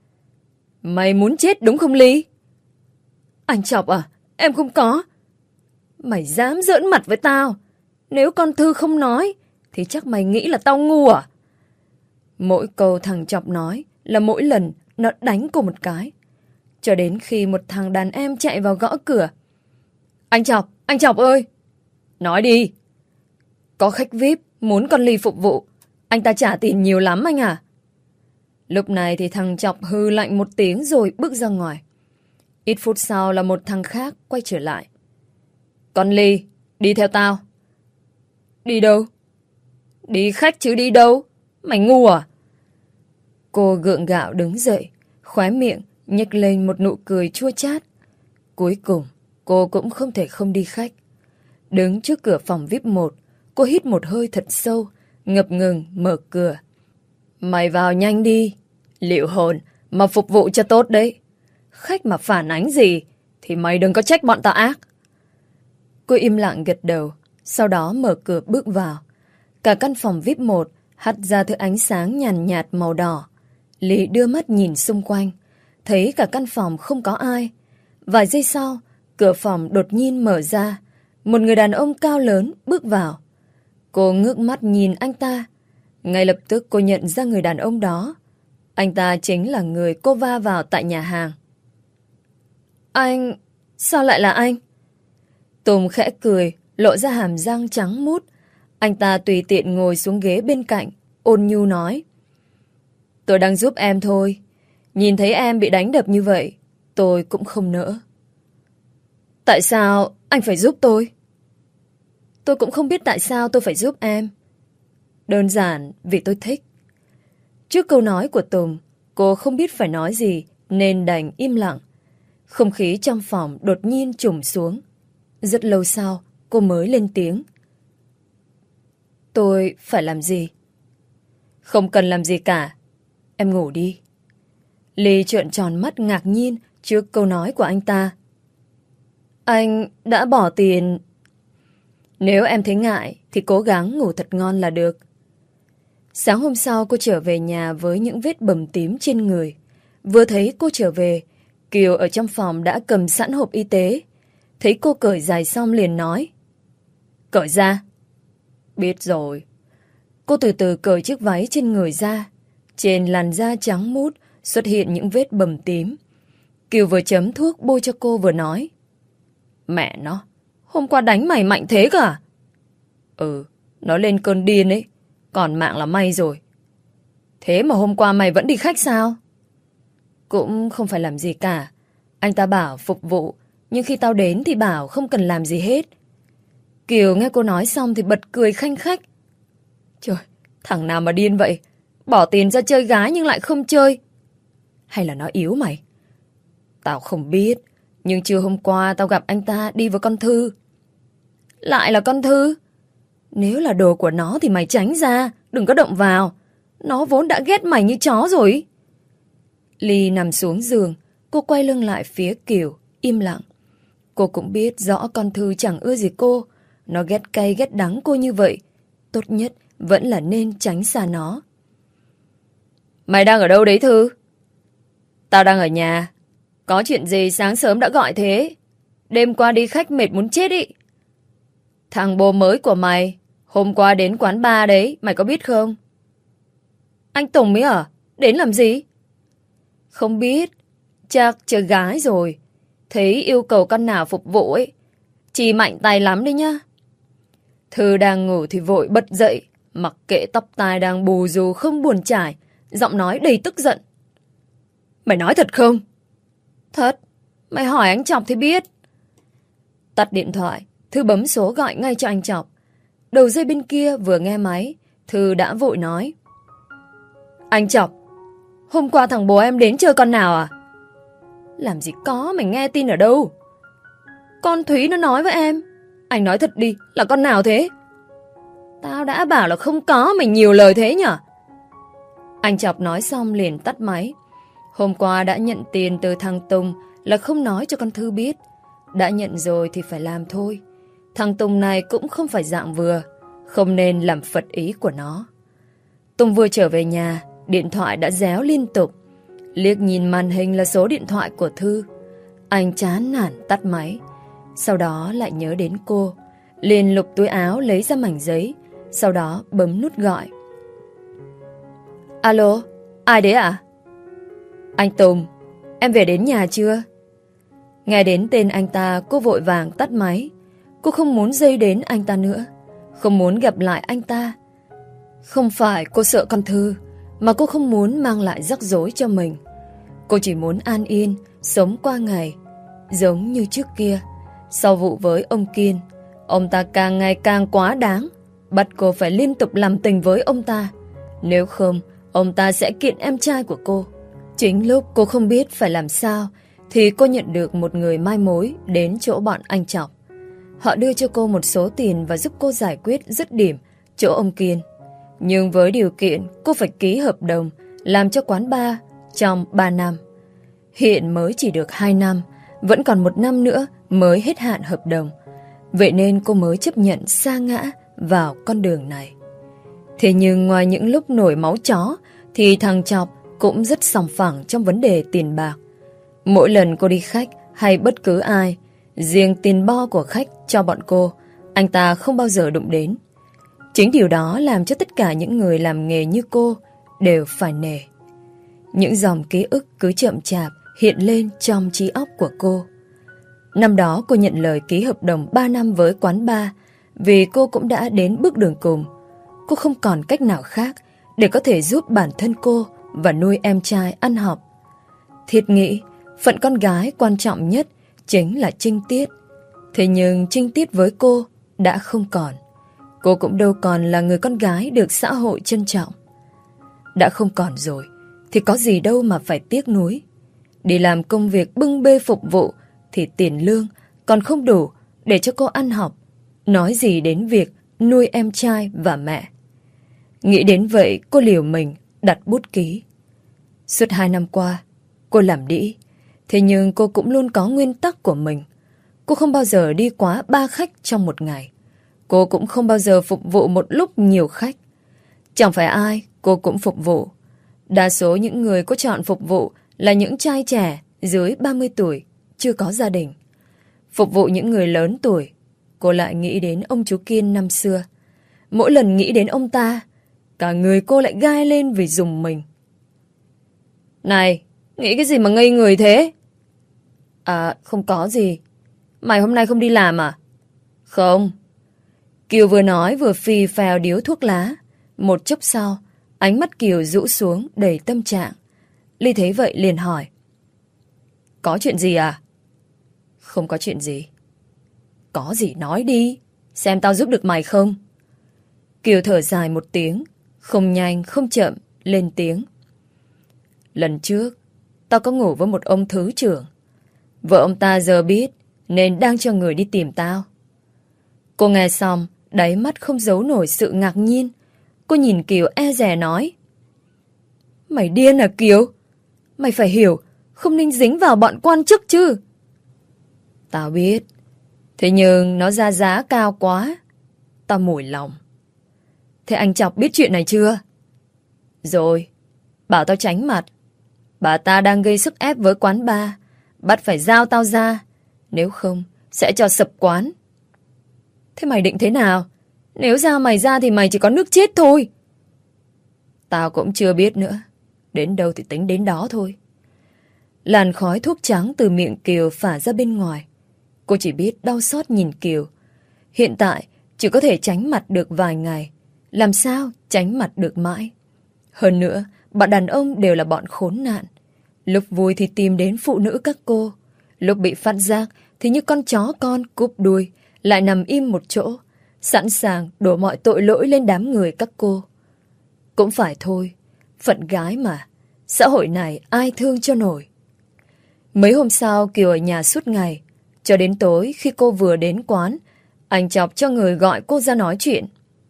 Mày muốn chết đúng không Ly? Anh Chọc à, em không có. Mày dám giỡn mặt với tao? Nếu con Thư không nói thì chắc mày nghĩ là tao ngu à? Mỗi câu thằng Chọc nói là mỗi lần nó đánh cô một cái. Cho đến khi một thằng đàn em chạy vào gõ cửa. Anh Chọc, anh Chọc ơi! Nói đi! Có khách vi ai pi muốn con Ly phục vụ. Anh ta trả tiền nhiều lắm anh à? Lúc này thì thằng Chọc hư lạnh một tiếng rồi bước ra ngoài. Ít phút sau là một thằng khác quay trở lại. Con Ly, đi theo tao. Đi đâu? Đi khách chứ đi đâu? Mày ngu à? Cô gượng gạo đứng dậy, khóe miệng nhếch lên một nụ cười chua chát. Cuối cùng, cô cũng không thể không đi khách. Đứng trước cửa phòng vi ai pi một, cô hít một hơi thật sâu, ngập ngừng mở cửa. Mày vào nhanh đi, liệu hồn mà phục vụ cho tốt đấy. Khách mà phản ánh gì thì mày đừng có trách bọn tao ác. Cô im lặng gật đầu, sau đó mở cửa bước vào. Cả căn phòng vi ai pi một hắt ra thứ ánh sáng nhàn nhạt màu đỏ. Ly đưa mắt nhìn xung quanh, thấy cả căn phòng không có ai. Vài giây sau, cửa phòng đột nhiên mở ra. Một người đàn ông cao lớn bước vào. Cô ngước mắt nhìn anh ta. Ngay lập tức cô nhận ra người đàn ông đó. Anh ta chính là người cô va vào tại nhà hàng. Anh... sao lại là anh? Tùng khẽ cười, lộ ra hàm răng trắng mút. Anh ta tùy tiện ngồi xuống ghế bên cạnh, ôn nhu nói. Tôi đang giúp em thôi. Nhìn thấy em bị đánh đập như vậy, tôi cũng không nỡ. Tại sao anh phải giúp tôi? Tôi cũng không biết tại sao tôi phải giúp em. Đơn giản vì tôi thích. Trước câu nói của Tùng, cô không biết phải nói gì nên đành im lặng. Không khí trong phòng đột nhiên trùng xuống. Rất lâu sau, cô mới lên tiếng. Tôi phải làm gì? Không cần làm gì cả. Em ngủ đi. Ly trợn tròn mắt ngạc nhiên trước câu nói của anh ta. Anh đã bỏ tiền. Nếu em thấy ngại thì cố gắng ngủ thật ngon là được. Sáng hôm sau cô trở về nhà với những vết bầm tím trên người. Vừa thấy cô trở về, Kiều ở trong phòng đã cầm sẵn hộp y tế. Thấy cô cởi giày xong liền nói. Cởi ra. Biết rồi. Cô từ từ cởi chiếc váy trên người ra. Trên làn da trắng mút xuất hiện những vết bầm tím. Kiều vừa chấm thuốc bôi cho cô vừa nói. Mẹ nó, hôm qua đánh mày mạnh thế cơ à? Ừ, nó lên cơn điên ấy, còn mạng là may rồi. Thế mà hôm qua mày vẫn đi khách sao? Cũng không phải làm gì cả. Anh ta bảo phục vụ, nhưng khi tao đến thì bảo không cần làm gì hết. Kiều nghe cô nói xong thì bật cười khanh khách. Trời, thằng nào mà điên vậy? Bỏ tiền ra chơi gái nhưng lại không chơi. Hay là nó yếu mày? Tao không biết, nhưng trưa hôm qua tao gặp anh ta đi với con Thư. Lại là con Thư? Nếu là đồ của nó thì mày tránh ra, đừng có động vào. Nó vốn đã ghét mày như chó rồi. Ly nằm xuống giường, cô quay lưng lại phía Kiều, im lặng. Cô cũng biết rõ con Thư chẳng ưa gì cô. Nó ghét cay ghét đắng cô như vậy. Tốt nhất vẫn là nên tránh xa nó. Mày đang ở đâu đấy Thư? Tao đang ở nhà. Có chuyện gì sáng sớm đã gọi thế? Đêm qua đi khách mệt muốn chết ý. Thằng bồ mới của mày hôm qua đến quán bar đấy, mày có biết không? Anh Tùng ấy à? Đến làm gì? Không biết. Chắc chơi gái rồi. Thấy yêu cầu con nào phục vụ ấy. Chị mạnh tay lắm đấy nhá. Thư đang ngủ thì vội bật dậy, mặc kệ tóc tai đang bù rù không buồn chải, giọng nói đầy tức giận. Mày nói thật không? Thật. Mày hỏi anh Chọc thì biết. Tắt điện thoại, Thư bấm số gọi ngay cho anh Chọc. Đầu dây bên kia vừa nghe máy, Thư đã vội nói. Anh Chọc, hôm qua thằng bố em đến chơi con nào à? Làm gì có, mày nghe tin ở đâu? Con Thúy nó nói với em. Anh nói thật đi, là con nào thế? Tao đã bảo là không có, mày nhiều lời thế nhở? Anh Chọc nói xong liền tắt máy. Hôm qua đã nhận tiền từ thằng Tùng là không nói cho con Thư biết. Đã nhận rồi thì phải làm thôi. Thằng Tùng này cũng không phải dạng vừa, không nên làm phật ý của nó. Tùng vừa trở về nhà, điện thoại đã réo liên tục. Liếc nhìn màn hình là số điện thoại của Thư. Anh chán nản tắt máy. Sau đó lại nhớ đến cô, liền lục túi áo lấy ra mảnh giấy, sau đó bấm nút gọi. Alo, ai đấy ạ? Anh Tùng, em về đến nhà chưa? Nghe đến tên anh ta, cô vội vàng tắt máy. Cô không muốn dây đến anh ta nữa, không muốn gặp lại anh ta. Không phải cô sợ con Thư, mà cô không muốn mang lại rắc rối cho mình. Cô chỉ muốn an yên, sống qua ngày, giống như trước kia. Sau vụ với ông Kiên, ông ta càng ngày càng quá đáng, bắt cô phải liên tục làm tình với ông ta. Nếu không, ông ta sẽ kiện em trai của cô. Chính lúc cô không biết phải làm sao, thì cô nhận được một người mai mối đến chỗ bọn anh Chọc. Họ đưa cho cô một số tiền và giúp cô giải quyết dứt điểm chỗ ông Kiên. Nhưng với điều kiện cô phải ký hợp đồng làm cho quán bar trong ba năm. Hiện mới chỉ được hai năm, vẫn còn một năm nữa mới hết hạn hợp đồng. Vậy nên cô mới chấp nhận sa ngã vào con đường này. Thế nhưng ngoài những lúc nổi máu chó thì thằng Chọc cũng rất sòng phẳng trong vấn đề tiền bạc. Mỗi lần cô đi khách hay bất cứ ai, riêng tiền bo của khách cho bọn cô, anh ta không bao giờ đụng đến. Chính điều đó làm cho tất cả những người làm nghề như cô đều phải nể. Những dòng ký ức cứ chậm chạp hiện lên trong trí óc của cô. Năm đó cô nhận lời ký hợp đồng ba năm với quán bar vì cô cũng đã đến bước đường cùng. Cô không còn cách nào khác để có thể giúp bản thân cô và nuôi em trai ăn học. Thiệt nghĩ, phận con gái quan trọng nhất chính là trinh tiết. Thế nhưng trinh tiết với cô đã không còn. Cô cũng đâu còn là người con gái được xã hội trân trọng. Đã không còn rồi thì có gì đâu mà phải tiếc nuối. Đi làm công việc bưng bê phục vụ thì tiền lương còn không đủ để cho cô ăn học, nói gì đến việc nuôi em trai và mẹ. Nghĩ đến vậy, cô liều mình đặt bút ký. Suốt hai năm qua cô làm đĩ, thế nhưng cô cũng luôn có nguyên tắc của mình. Cô không bao giờ đi quá ba khách trong một ngày. Cô cũng không bao giờ phục vụ một lúc nhiều khách. Chẳng phải ai cô cũng phục vụ. Đa số những người cô chọn phục vụ là những trai trẻ dưới ba mươi tuổi, chưa có gia đình. Phục vụ những người lớn tuổi, cô lại nghĩ đến ông chú Kiên năm xưa. Mỗi lần nghĩ đến ông ta, cả người cô lại gai lên vì rùng mình. Này, nghĩ cái gì mà ngây người thế? À, không có gì. Mày hôm nay không đi làm à? Không. Kiều vừa nói vừa phì phèo điếu thuốc lá. Một chốc sau, ánh mắt Kiều rũ xuống đầy tâm trạng. Ly thấy vậy liền hỏi. Có chuyện gì à? Không có chuyện gì. Có gì nói đi, xem tao giúp được mày không? Kiều thở dài một tiếng, không nhanh không chậm, lên tiếng. Lần trước, tao có ngủ với một ông thứ trưởng. Vợ ông ta giờ biết, nên đang cho người đi tìm tao. Cô nghe xong, đáy mắt không giấu nổi sự ngạc nhiên. Cô nhìn Kiều e dè nói. Mày điên à Kiều? Mày phải hiểu, không nên dính vào bọn quan chức chứ. Tao biết, thế nhưng nó ra giá cao quá. Tao mủi lòng. Thế anh Chọc biết chuyện này chưa? Rồi, bảo tao tránh mặt. Bà ta đang gây sức ép với quán bar, bắt phải giao tao ra. Nếu không, sẽ cho sập quán. Thế mày định thế nào? Nếu giao mày ra thì mày chỉ có nước chết thôi. Tao cũng chưa biết nữa. Đến đâu thì tính đến đó thôi. Làn khói thuốc trắng từ miệng Kiều phả ra bên ngoài. Cô chỉ biết đau xót nhìn Kiều. Hiện tại chỉ có thể tránh mặt được vài ngày. Làm sao tránh mặt được mãi? Hơn nữa, bọn đàn ông đều là bọn khốn nạn. Lúc vui thì tìm đến phụ nữ các cô. Lúc bị phát giác thì như con chó con cúp đuôi, lại nằm im một chỗ, sẵn sàng đổ mọi tội lỗi lên đám người các cô. Cũng phải thôi, phận gái mà, xã hội này ai thương cho nổi. Mấy hôm sau Kiều ở nhà suốt ngày, cho đến tối khi cô vừa đến quán, anh Chọc cho người gọi cô ra nói chuyện.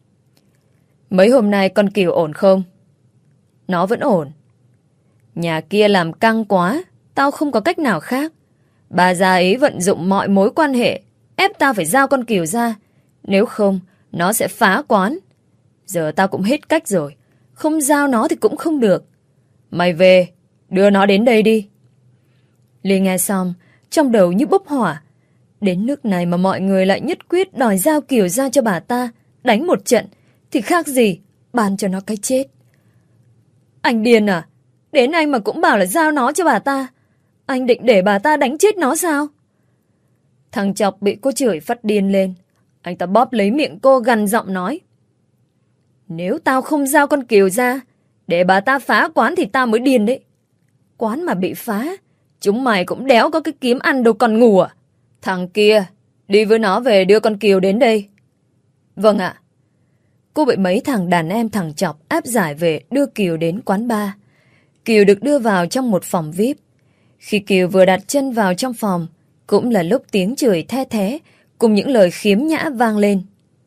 Mấy hôm nay con Kiều ổn không? Nó vẫn ổn. Nhà kia làm căng quá, tao không có cách nào khác. Bà già ấy vận dụng mọi mối quan hệ, ép tao phải giao con Kiều ra. Nếu không, nó sẽ phá quán. Giờ tao cũng hết cách rồi, không giao nó thì cũng không được. Mày về, đưa nó đến đây đi. Ly nghe xong, trong đầu như bốc hỏa. Đến nước này mà mọi người lại nhất quyết đòi giao Kiều ra cho bà ta, đánh một trận, thì khác gì ban cho nó cái chết. Anh điên à? Đến anh mà cũng bảo là giao nó cho bà ta. Anh định để bà ta đánh chết nó sao? Thằng Chọc bị cô chửi phát điên lên. Anh ta bóp lấy miệng cô gằn giọng nói. Nếu tao không giao con Kiều ra, để bà ta phá quán thì tao mới điên đấy. Quán mà bị phá, chúng mày cũng đéo có cái kiếm ăn đâu còn ngủ à? Thằng kia, đi với nó về đưa con Kiều đến đây. Vâng ạ. Cô bị mấy thằng đàn em thằng Chọc áp giải về đưa Kiều đến quán bar. Kiều được đưa vào trong một phòng vi ai pi. Khi Kiều vừa đặt chân vào trong phòng, cũng là lúc tiếng chửi the thé cùng những lời khiếm nhã vang lên.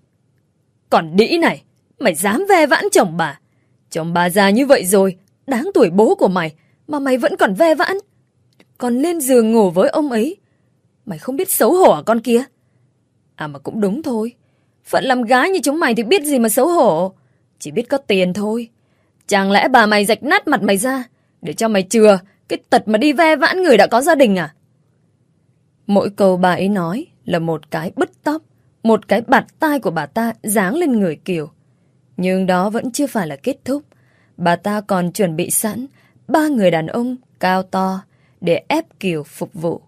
Còn đĩ này, mày dám ve vãn chồng bà. Chồng bà già như vậy rồi, đáng tuổi bố của mày, mà mày vẫn còn ve vãn. Còn lên giường ngủ với ông ấy. Mày không biết xấu hổ à con kia? À mà cũng đúng thôi. Phận làm gái như chúng mày thì biết gì mà xấu hổ. Chỉ biết có tiền thôi. Chẳng lẽ bà mày rạch nát mặt mày ra để cho mày chừa cái tật mà đi ve vãn người đã có gia đình à? Mỗi câu bà ấy nói là một cái bứt tóc, một cái bạt tai của bà ta giáng lên người Kiều. Nhưng đó vẫn chưa phải là kết thúc. Bà ta còn chuẩn bị sẵn ba người đàn ông cao to để ép Kiều phục vụ.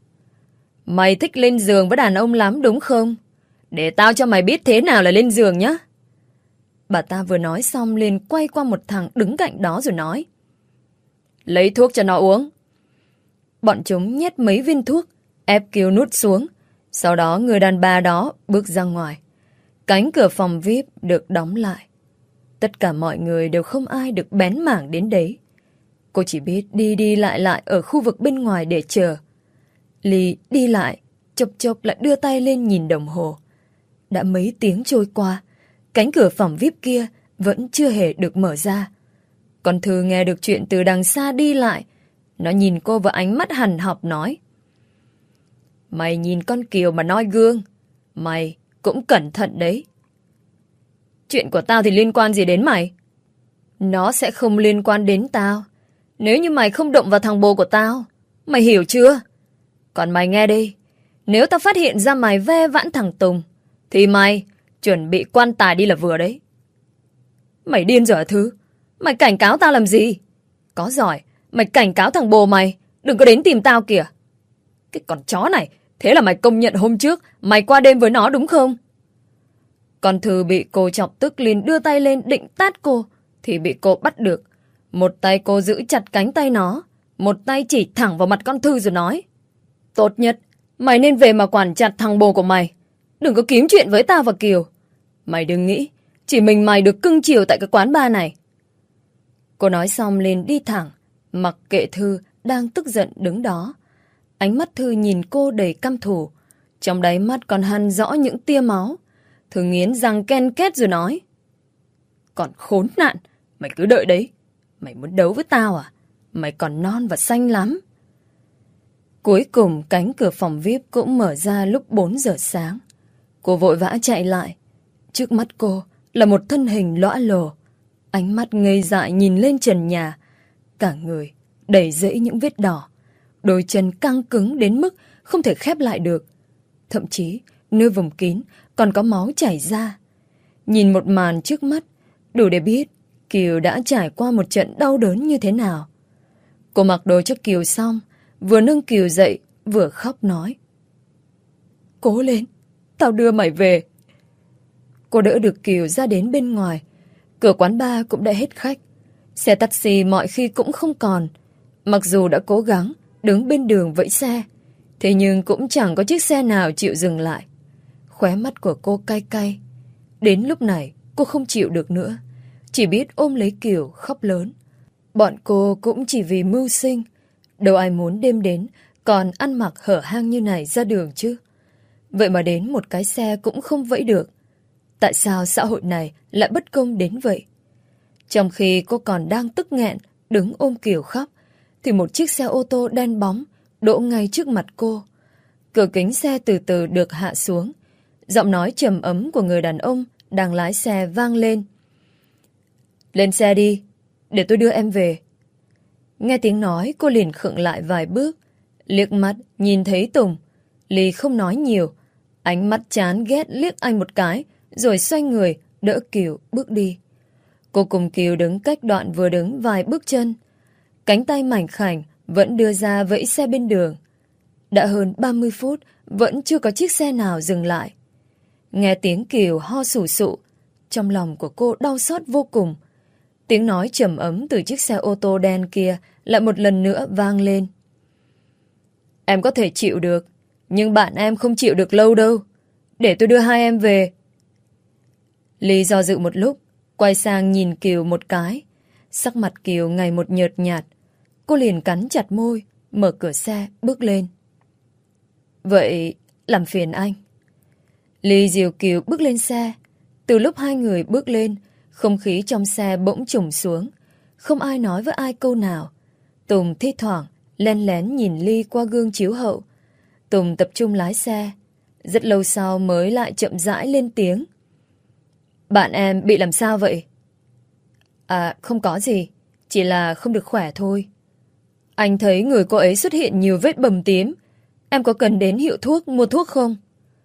Mày thích lên giường với đàn ông lắm đúng không? Để tao cho mày biết thế nào là lên giường nhá. Bà ta vừa nói xong liền quay qua một thằng đứng cạnh đó rồi nói. Lấy thuốc cho nó uống. Bọn chúng nhét mấy viên thuốc, ép Kiều nuốt xuống. Sau đó người đàn bà đó bước ra ngoài. Cánh cửa phòng vi ai pi được đóng lại. Tất cả mọi người đều không ai được bén mảng đến đấy. Cô chỉ biết đi đi lại lại ở khu vực bên ngoài để chờ. Ly đi lại, chộp chộp lại đưa tay lên nhìn đồng hồ. Đã mấy tiếng trôi qua, cánh cửa phòng vi ai pi kia vẫn chưa hề được mở ra. Con Thư nghe được chuyện từ đằng xa đi lại. Nó nhìn cô với ánh mắt hằn học nói. Mày nhìn con Kiều mà noi gương. Mày cũng cẩn thận đấy. Chuyện của tao thì liên quan gì đến mày? Nó sẽ không liên quan đến tao. Nếu như mày không động vào thằng bồ của tao. Mày hiểu chưa? Còn mày nghe đi. Nếu tao phát hiện ra mày ve vãn thằng Tùng, thì mày chuẩn bị quan tài đi là vừa đấy. Mày điên rồi hả Thư? Mày cảnh cáo tao làm gì? Có giỏi, Mày cảnh cáo thằng bồ mày, đừng có đến tìm tao kìa. Cái con chó này, thế là mày công nhận hôm trước mày qua đêm với nó đúng không? Con Thư bị cô chọc tức liền đưa tay lên định tát cô, thì bị cô bắt được. Một tay cô giữ chặt cánh tay nó, một tay chỉ thẳng vào mặt con Thư rồi nói: tốt nhất, mày nên về mà quản chặt thằng bồ của mày. Đừng có kiếm chuyện với tao và Kiều. Mày đừng nghĩ chỉ mình mày được cưng chiều tại cái quán bar này. Cô nói xong liền đi thẳng, mặc kệ Thư đang tức giận đứng đó. Ánh mắt Thư nhìn cô đầy căm thù, trong đáy mắt còn hằn rõ những tia máu. Thư nghiến răng ken két rồi nói: còn khốn nạn, mày cứ đợi đấy. Mày muốn đấu với tao à? Mày còn non và xanh lắm. Cuối cùng cánh cửa phòng vi ai pi cũng mở ra lúc bốn giờ sáng. Cô vội vã chạy lại. Trước mắt cô là một thân hình lõa lồ, ánh mắt ngây dại nhìn lên trần nhà. Cả người đầy rẫy những vết đỏ, đôi chân căng cứng đến mức không thể khép lại được. Thậm chí nơi vùng kín còn có máu chảy ra. Nhìn một màn trước mắt, đủ để biết Kiều đã trải qua một trận đau đớn như thế nào. Cô mặc đồ cho Kiều xong, vừa nâng Kiều dậy, vừa khóc nói: cố lên, tao đưa mày về. Cô đỡ được Kiều ra đến bên ngoài. Cửa quán bar cũng đã hết khách. Xe taxi mọi khi cũng không còn. Mặc dù đã cố gắng đứng bên đường vẫy xe, thế nhưng cũng chẳng có chiếc xe nào chịu dừng lại. Khóe mắt của cô cay cay. Đến lúc này cô không chịu được nữa, chỉ biết ôm lấy Kiều khóc lớn. Bọn cô cũng chỉ vì mưu sinh, đâu ai muốn đêm đến còn ăn mặc hở hang như này ra đường chứ. Vậy mà đến một cái xe cũng không vẫy được. Tại sao xã hội này lại bất công đến vậy? Trong khi cô còn đang tức nghẹn đứng ôm Kiều khóc, thì một chiếc xe ô tô đen bóng đỗ ngay trước mặt cô. Cửa kính xe từ từ được hạ xuống. Giọng nói trầm ấm của người đàn ông đang lái xe vang lên: lên xe đi, để tôi đưa em về. Nghe tiếng nói, cô liền khựng lại vài bước, liếc mắt nhìn thấy Tùng. Ly không nói nhiều, ánh mắt chán ghét liếc anh một cái, rồi xoay người đỡ Kiều bước đi. Cô cùng Kiều đứng cách đoạn vừa đứng vài bước chân, cánh tay mảnh khảnh vẫn đưa ra vẫy xe bên đường. Đã hơn ba mươi phút vẫn chưa có chiếc xe nào dừng lại. Nghe tiếng Kiều ho sù sụ, trong lòng của cô đau xót vô cùng. Tiếng nói trầm ấm từ chiếc xe ô tô đen kia lại một lần nữa vang lên: em có thể chịu được, nhưng bạn em không chịu được lâu đâu. Để tôi đưa hai em về. Ly do dự một lúc, quay sang nhìn Kiều một cái. Sắc mặt Kiều ngày một nhợt nhạt. Cô liền cắn chặt môi, mở cửa xe bước lên. Vậy làm phiền anh. Ly dìu Kiều bước lên xe. Từ lúc hai người bước lên, không khí trong xe bỗng trùng xuống. Không ai nói với ai câu nào. Tùng thi thoảng len lén nhìn Ly qua gương chiếu hậu. Tùng tập trung lái xe. Rất lâu sau mới lại chậm rãi lên tiếng: bạn em bị làm sao vậy? À, không có gì, chỉ là không được khỏe thôi. Anh thấy người cô ấy xuất hiện nhiều vết bầm tím. Em có cần đến hiệu thuốc mua thuốc không?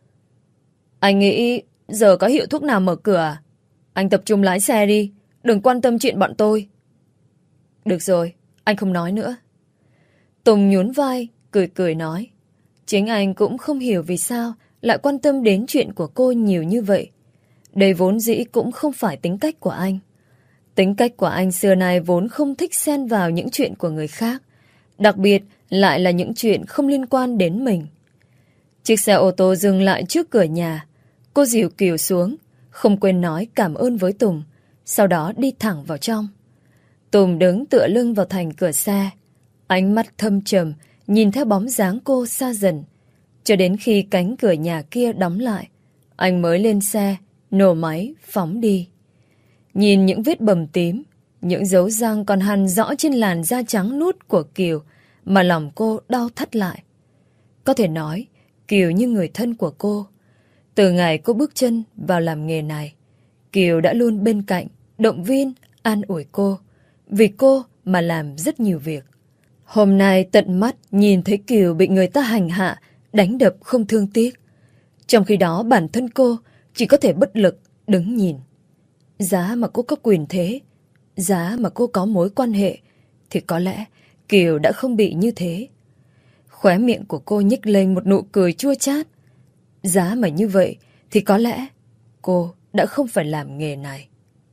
Anh nghĩ giờ có hiệu thuốc nào mở cửa à? Anh tập trung lái xe đi, đừng quan tâm chuyện bọn tôi. Được rồi, anh không nói nữa. Tùng nhún vai, cười cười nói. Chính anh cũng không hiểu vì sao lại quan tâm đến chuyện của cô nhiều như vậy. Đây vốn dĩ cũng không phải tính cách của anh. Tính cách của anh xưa nay vốn không thích xen vào những chuyện của người khác, đặc biệt lại là những chuyện không liên quan đến mình. Chiếc xe ô tô dừng lại trước cửa nhà. Cô dìu Kiều xuống, không quên nói cảm ơn với Tùng, sau đó đi thẳng vào trong. Tùng đứng tựa lưng vào thành cửa xe, ánh mắt thâm trầm nhìn theo bóng dáng cô xa dần, cho đến khi cánh cửa nhà kia đóng lại, anh mới lên xe, nổ máy, phóng đi. Nhìn những vết bầm tím, những dấu răng còn hằn rõ trên làn da trắng nuốt của Kiều mà lòng cô đau thắt lại. Có thể nói, Kiều như người thân của cô. Từ ngày cô bước chân vào làm nghề này, Kiều đã luôn bên cạnh, động viên, an ủi cô. Vì cô mà làm rất nhiều việc. Hôm nay tận mắt nhìn thấy Kiều bị người ta hành hạ, đánh đập không thương tiếc. Trong khi đó bản thân cô chỉ có thể bất lực, đứng nhìn. Giá mà cô có quyền thế, giá mà cô có mối quan hệ, thì có lẽ Kiều đã không bị như thế. Khóe miệng của cô nhếch lên một nụ cười chua chát. Giá mà như vậy thì có lẽ cô đã không phải làm nghề này.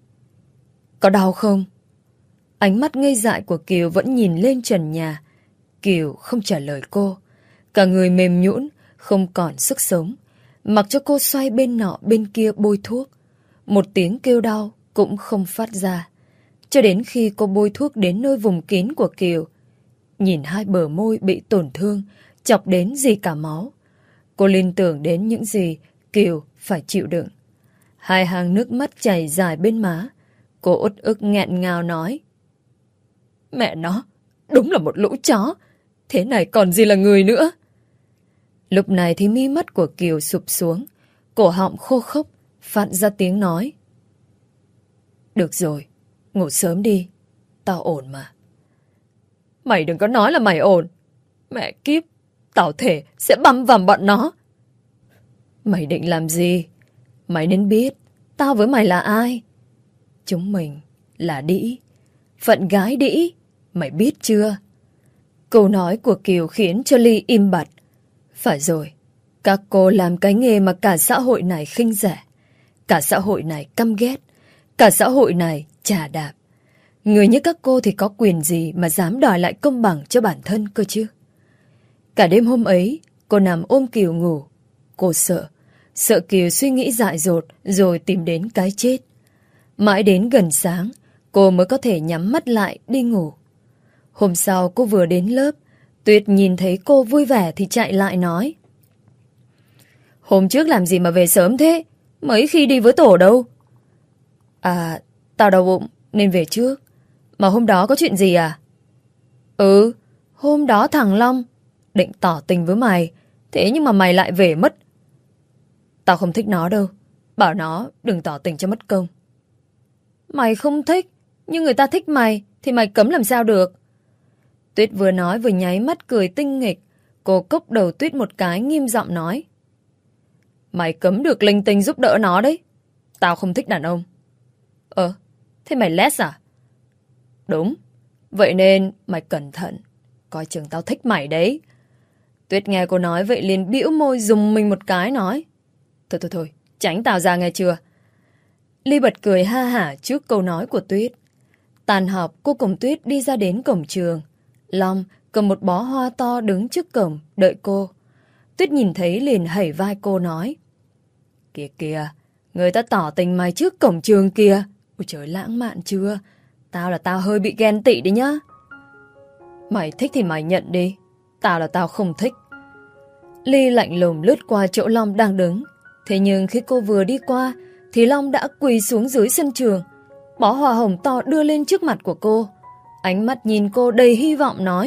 Có đau không? Ánh mắt ngây dại của Kiều vẫn nhìn lên trần nhà. Kiều không trả lời cô. Cả người mềm nhũn, không còn sức sống. Mặc cho cô xoay bên nọ bên kia bôi thuốc. Một tiếng kêu đau cũng không phát ra. Cho đến khi cô bôi thuốc đến nơi vùng kín của Kiều. Nhìn hai bờ môi bị tổn thương, chọc đến gì cả máu. Cô liên tưởng đến những gì Kiều phải chịu đựng. Hai hàng nước mắt chảy dài bên má. Cô uất ức nghẹn ngào nói. Mẹ nó, đúng là một lũ chó. Thế này còn gì là người nữa. Lúc này thì mi mắt của Kiều sụp xuống. Cổ họng khô khốc, phát ra tiếng nói. Được rồi, ngủ sớm đi. Tao ổn mà. Mày đừng có nói là mày ổn. Mẹ kiếp, tao thể sẽ băm vằm bọn nó. Mày định làm gì? Mày nên biết tao với mày là ai. Chúng mình là đĩ. Phận gái đĩ. Mày biết chưa? Câu nói của Kiều khiến cho Ly im bặt. Phải rồi, các cô làm cái nghề mà cả xã hội này khinh rẻ. Cả xã hội này căm ghét. Cả xã hội này chà đạp. Người như các cô thì có quyền gì mà dám đòi lại công bằng cho bản thân cơ chứ? Cả đêm hôm ấy, cô nằm ôm Kiều ngủ. Cô sợ, sợ Kiều suy nghĩ dại dột rồi tìm đến cái chết. Mãi đến gần sáng, cô mới có thể nhắm mắt lại đi ngủ. Hôm sau cô vừa đến lớp, Tuyết nhìn thấy cô vui vẻ thì chạy lại nói. Hôm trước làm gì mà về sớm thế? Mấy khi đi với tổ đâu? À, tao đau bụng nên về trước. Mà hôm đó có chuyện gì à? Ừ, hôm đó thằng Long định tỏ tình với mày. Thế nhưng mà mày lại về mất. Tao không thích nó đâu. Bảo nó đừng tỏ tình cho mất công. Mày không thích, nhưng người ta thích mày thì mày cấm làm sao được. Tuyết vừa nói vừa nháy mắt cười tinh nghịch. Cô cốc đầu Tuyết một cái nghiêm giọng nói. Mày cấm được linh tinh giúp đỡ nó đấy. Tao không thích đàn ông. Ờ, thế mày less à? Đúng, vậy nên mày cẩn thận. Coi chừng tao thích mày đấy. Tuyết nghe cô nói vậy liền bĩu môi rùng mình một cái nói. Thôi thôi thôi, tránh tao ra nghe chưa? Ly bật cười ha hả trước câu nói của Tuyết. Tàn học cô cùng Tuyết đi ra đến cổng trường. Long cầm một bó hoa to đứng trước cổng đợi cô. Tuyết nhìn thấy liền hẩy vai cô nói. Kìa kìa, người ta tỏ tình mày trước cổng trường kìa. Ôi trời, lãng mạn chưa? Tao là tao hơi bị ghen tị đấy nhá. Mày thích thì mày nhận đi. Tao là tao không thích. Ly lạnh lùng lướt qua chỗ Long đang đứng. Thế nhưng khi cô vừa đi qua thì Long đã quỳ xuống dưới sân trường. Bó hoa hồng to đưa lên trước mặt của cô. Ánh mắt nhìn cô đầy hy vọng nói.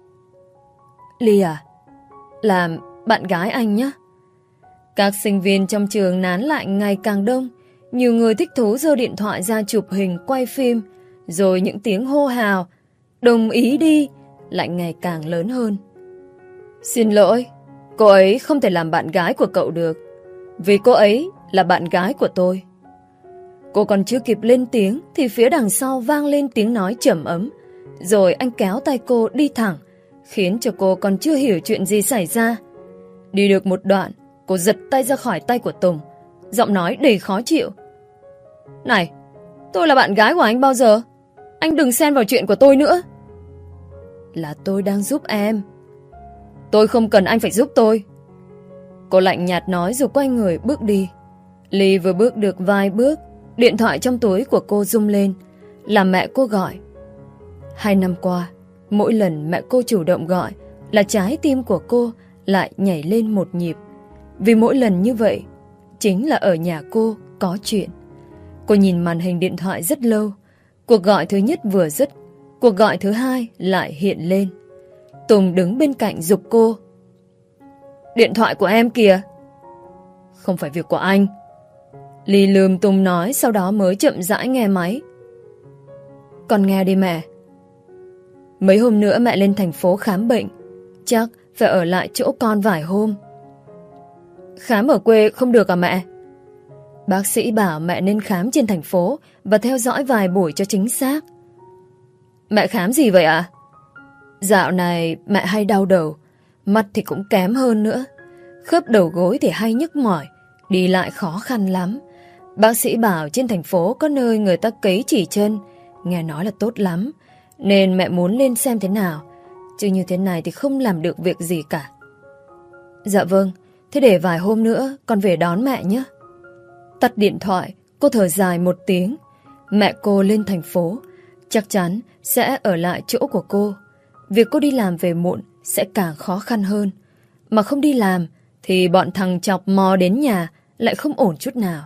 Ly à, làm bạn gái anh nhé. Các sinh viên trong trường nán lại ngày càng đông. Nhiều người thích thú giơ điện thoại ra chụp hình quay phim. Rồi những tiếng hô hào đồng ý đi lại ngày càng lớn hơn. Xin lỗi, cô ấy không thể làm bạn gái của cậu được. Vì cô ấy là bạn gái của tôi. Cô còn chưa kịp lên tiếng thì phía đằng sau vang lên tiếng nói trầm ấm. Rồi anh kéo tay cô đi thẳng, khiến cho cô còn chưa hiểu chuyện gì xảy ra. Đi được một đoạn, cô giật tay ra khỏi tay của Tùng, giọng nói đầy khó chịu. Này, tôi là bạn gái của anh bao giờ? Anh đừng xen vào chuyện của tôi nữa. Là tôi đang giúp em. Tôi không cần anh phải giúp tôi. Cô lạnh nhạt nói rồi quay người bước đi. Ly vừa bước được vài bước, điện thoại trong túi của cô rung lên. Là mẹ cô gọi. Hai năm qua, mỗi lần mẹ cô chủ động gọi là trái tim của cô lại nhảy lên một nhịp. Vì mỗi lần như vậy chính là ở nhà cô có chuyện. Cô nhìn màn hình điện thoại rất lâu. Cuộc gọi thứ nhất vừa dứt, cuộc gọi thứ hai lại hiện lên. Tùng đứng bên cạnh giục cô. Điện thoại của em kìa. Không phải việc của anh. Ly lườm Tùng nói, sau đó mới chậm rãi nghe máy. Con nghe đi mẹ. Mấy hôm nữa mẹ lên thành phố khám bệnh. Chắc phải ở lại chỗ con vài hôm. Khám ở quê không được à mẹ? Bác sĩ bảo mẹ nên khám trên thành phố và theo dõi vài buổi cho chính xác. Mẹ khám gì vậy ạ? À? Dạo này mẹ hay đau đầu, mắt thì cũng kém hơn nữa. Khớp đầu gối thì hay nhức mỏi, đi lại khó khăn lắm. Bác sĩ bảo trên thành phố có nơi người ta cấy chỉ chân, nghe nói là tốt lắm, nên mẹ muốn lên xem thế nào. Chứ như thế này thì không làm được việc gì cả. Dạ vâng, thế để vài hôm nữa con về đón mẹ nhé. Tắt điện thoại, cô thở dài một tiếng. Mẹ cô lên thành phố, chắc chắn sẽ ở lại chỗ của cô. Việc cô đi làm về muộn sẽ càng khó khăn hơn. Mà không đi làm thì bọn thằng chọc mò đến nhà lại không ổn chút nào.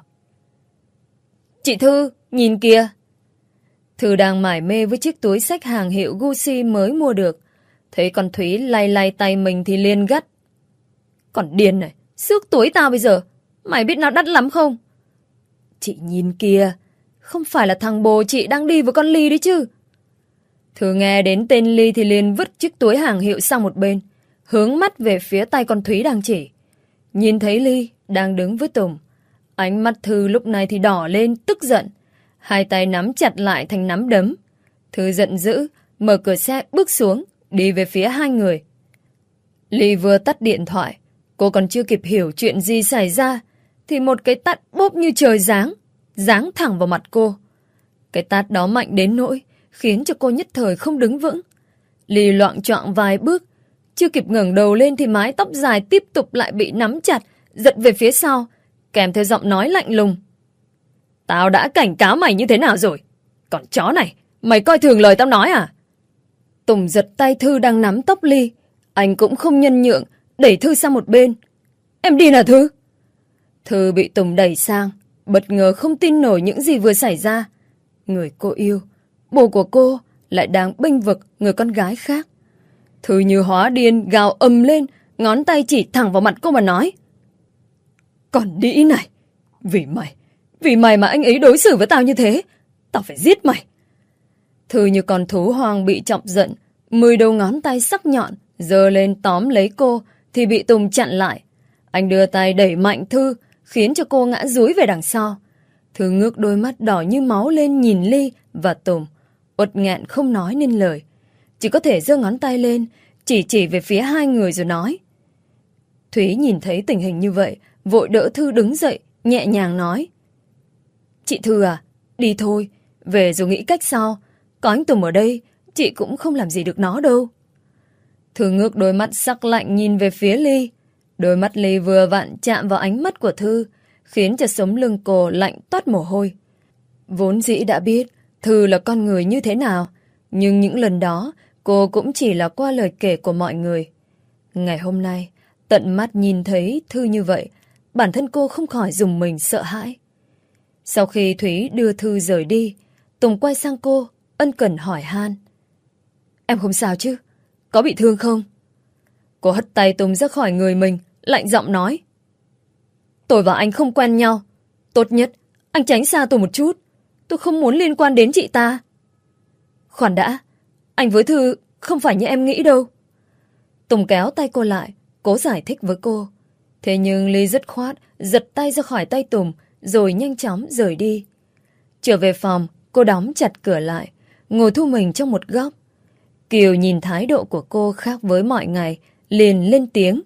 Chị Thư, nhìn kìa. Thư đang mải mê với chiếc túi xách hàng hiệu Gucci mới mua được. Thấy con Thúy lay lay tay mình thì liền gắt. Còn điên này, xước túi tao bây giờ. Mày biết nó đắt lắm không? Chị nhìn kìa, không phải là thằng bồ chị đang đi với con Ly đấy chứ. Thư nghe đến tên Ly thì liền vứt chiếc túi hàng hiệu sang một bên, hướng mắt về phía tay con Thúy đang chỉ. Nhìn thấy Ly đang đứng với Tùng, ánh mắt Thư lúc này thì đỏ lên tức giận. Hai tay nắm chặt lại thành nắm đấm. Thư giận dữ, mở cửa xe bước xuống, đi về phía hai người. Ly vừa tắt điện thoại, cô còn chưa kịp hiểu chuyện gì xảy ra, thì một cái tát bốp như trời giáng, giáng thẳng vào mặt cô. Cái tát đó mạnh đến nỗi khiến cho cô nhất thời không đứng vững. Ly loạng choạng vài bước, chưa kịp ngẩng đầu lên thì mái tóc dài tiếp tục lại bị nắm chặt, giật về phía sau, kèm theo giọng nói lạnh lùng. Tao đã cảnh cáo mày như thế nào rồi? Còn chó này, mày coi thường lời tao nói à? Tùng giật tay Thư đang nắm tóc Ly. Anh cũng không nhân nhượng, đẩy Thư sang một bên. Em đi nào Thư? Thư bị Tùng đẩy sang, bất ngờ không tin nổi những gì vừa xảy ra. Người cô yêu, bồ của cô, lại đang bênh vực người con gái khác. Thư như hóa điên gào ầm lên, ngón tay chỉ thẳng vào mặt cô mà nói. Còn đĩ này, vì mày, vì mày mà anh ấy đối xử với tao như thế, tao phải giết mày. Thư như con thú hoang bị chọc giận, mười đầu ngón tay sắc nhọn giơ lên tóm lấy cô thì bị Tùng chặn lại. Anh đưa tay đẩy mạnh Thư, khiến cho cô ngã dúi về đằng sau. Thư ngước đôi mắt đỏ như máu lên nhìn Ly và Tùng, uất nghẹn không nói nên lời, chỉ có thể giơ ngón tay lên chỉ chỉ về phía hai người rồi nói. Thúy nhìn thấy tình hình như vậy, vội đỡ Thư đứng dậy, nhẹ nhàng nói. Chị Thư à, đi thôi, về rồi nghĩ cách sau. Có anh Tùng ở đây, chị cũng không làm gì được nó đâu. Thư ngước đôi mắt sắc lạnh nhìn về phía Ly. Đôi mắt Ly vừa vặn chạm vào ánh mắt của Thư, khiến cho sống lưng cô lạnh toát mồ hôi. Vốn dĩ đã biết Thư là con người như thế nào, nhưng những lần đó cô cũng chỉ là qua lời kể của mọi người. Ngày hôm nay, tận mắt nhìn thấy Thư như vậy, bản thân cô không khỏi rùng mình sợ hãi. Sau khi Thúy đưa Thư rời đi, Tùng quay sang cô, ân cần hỏi han. Em không sao chứ? Có bị thương không? Cô hất tay Tùng ra khỏi người mình, lạnh giọng nói. Tôi và anh không quen nhau. Tốt nhất, anh tránh xa tôi một chút. Tôi không muốn liên quan đến chị ta. Khoan đã, anh với Thư không phải như em nghĩ đâu. Tùng kéo tay cô lại, cố giải thích với cô. Thế nhưng Ly dứt khoát, giật tay ra khỏi tay Tùng, rồi nhanh chóng rời đi. Trở về phòng, cô đóng chặt cửa lại, ngồi thu mình trong một góc. Kiều nhìn thái độ của cô khác với mọi ngày, liền lên tiếng.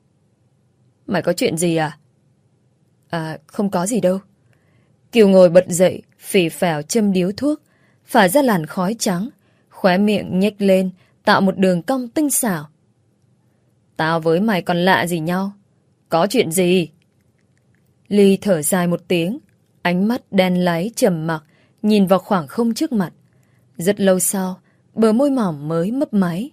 Mày có chuyện gì à? À, không có gì đâu. Kiều ngồi bật dậy, phì phèo châm điếu thuốc, phả ra làn khói trắng, khóe miệng nhếch lên, tạo một đường cong tinh xảo. Tao với mày còn lạ gì nhau? Có chuyện gì? Ly thở dài một tiếng, ánh mắt đen láy trầm mặc, nhìn vào khoảng không trước mặt. Rất lâu sau, bờ môi mỏng mới mấp máy.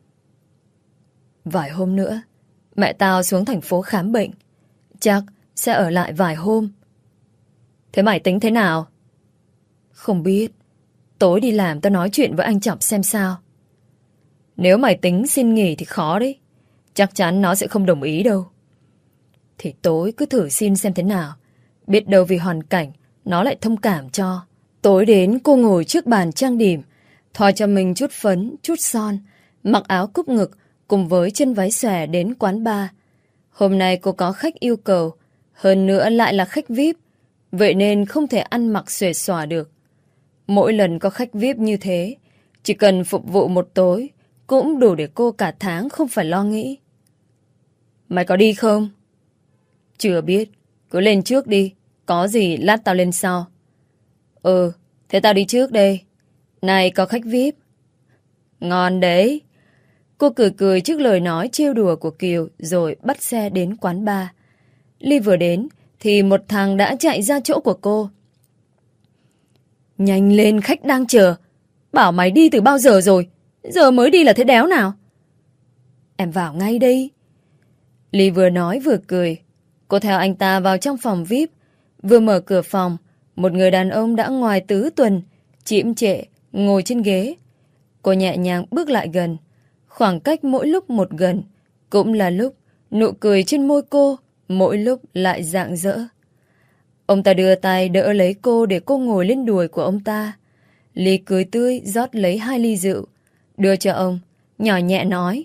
Vài hôm nữa, mẹ tao xuống thành phố khám bệnh. Chắc sẽ ở lại vài hôm. Thế mày tính thế nào? Không biết. Tối đi làm tao nói chuyện với anh Trọng xem sao. Nếu mày tính xin nghỉ thì khó đấy. Chắc chắn nó sẽ không đồng ý đâu. Thì tối cứ thử xin xem thế nào. Biết đâu vì hoàn cảnh nó lại thông cảm cho. Tối đến cô ngồi trước bàn trang điểm, thoa cho mình chút phấn, chút son, mặc áo cúp ngực cùng với chân váy xòe đến quán bar. Hôm nay cô có khách yêu cầu, hơn nữa lại là khách vi ai pi, vậy nên không thể ăn mặc xuề xòa được. Mỗi lần có khách vi ai pi như thế, chỉ cần phục vụ một tối, cũng đủ để cô cả tháng không phải lo nghĩ. Mày có đi không? Chưa biết, cứ lên trước đi, có gì lát tao lên sau. Ừ, thế tao đi trước đây. Này có khách vi ai pi. Ngon đấy. Cô cười cười trước lời nói trêu đùa của Kiều rồi bắt xe đến quán bar. Ly vừa đến thì một thằng đã chạy ra chỗ của cô. Nhanh lên, khách đang chờ. Bảo mày đi từ bao giờ rồi? Giờ mới đi là thế đéo nào? Em vào ngay đây. Ly vừa nói vừa cười. Cô theo anh ta vào trong phòng vi ai pi. Vừa mở cửa phòng, một người đàn ông đã ngoài tứ tuần, chĩm trệ, ngồi trên ghế. Cô nhẹ nhàng bước lại gần. Khoảng cách mỗi lúc một gần, cũng là lúc nụ cười trên môi cô mỗi lúc lại rạng rỡ. Ông ta đưa tay đỡ lấy cô để cô ngồi lên đùi của ông ta. Ly cười tươi rót lấy hai ly rượu, đưa cho ông, nhỏ nhẹ nói.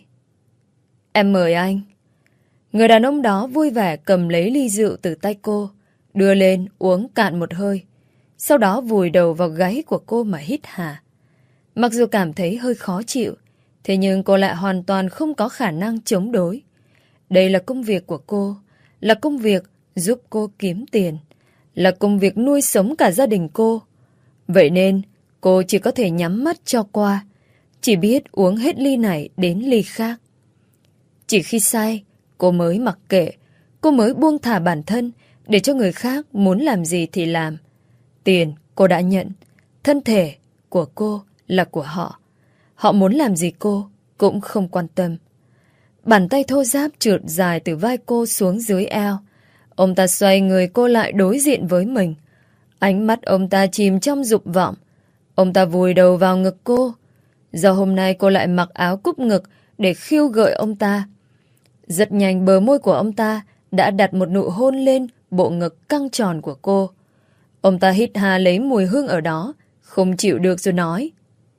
Em mời anh. Người đàn ông đó vui vẻ cầm lấy ly rượu từ tay cô, đưa lên uống cạn một hơi. Sau đó vùi đầu vào gáy của cô mà hít hà. Mặc dù cảm thấy hơi khó chịu, thế nhưng cô lại hoàn toàn không có khả năng chống đối. Đây là công việc của cô, là công việc giúp cô kiếm tiền, là công việc nuôi sống cả gia đình cô. Vậy nên cô chỉ có thể nhắm mắt cho qua, chỉ biết uống hết ly này đến ly khác. Chỉ khi say, cô mới mặc kệ, cô mới buông thả bản thân để cho người khác muốn làm gì thì làm. Tiền cô đã nhận, thân thể của cô là của họ. Họ muốn làm gì cô cũng không quan tâm. Bàn tay thô ráp trượt dài từ vai cô xuống dưới eo. Ông ta xoay người cô lại đối diện với mình. Ánh mắt ông ta chìm trong dục vọng. Ông ta vùi đầu vào ngực cô. Do hôm nay cô lại mặc áo cúp ngực để khiêu gợi ông ta. Rất nhanh bờ môi của ông ta đã đặt một nụ hôn lên bộ ngực căng tròn của cô. Ông ta hít hà lấy mùi hương ở đó, không chịu được rồi nói.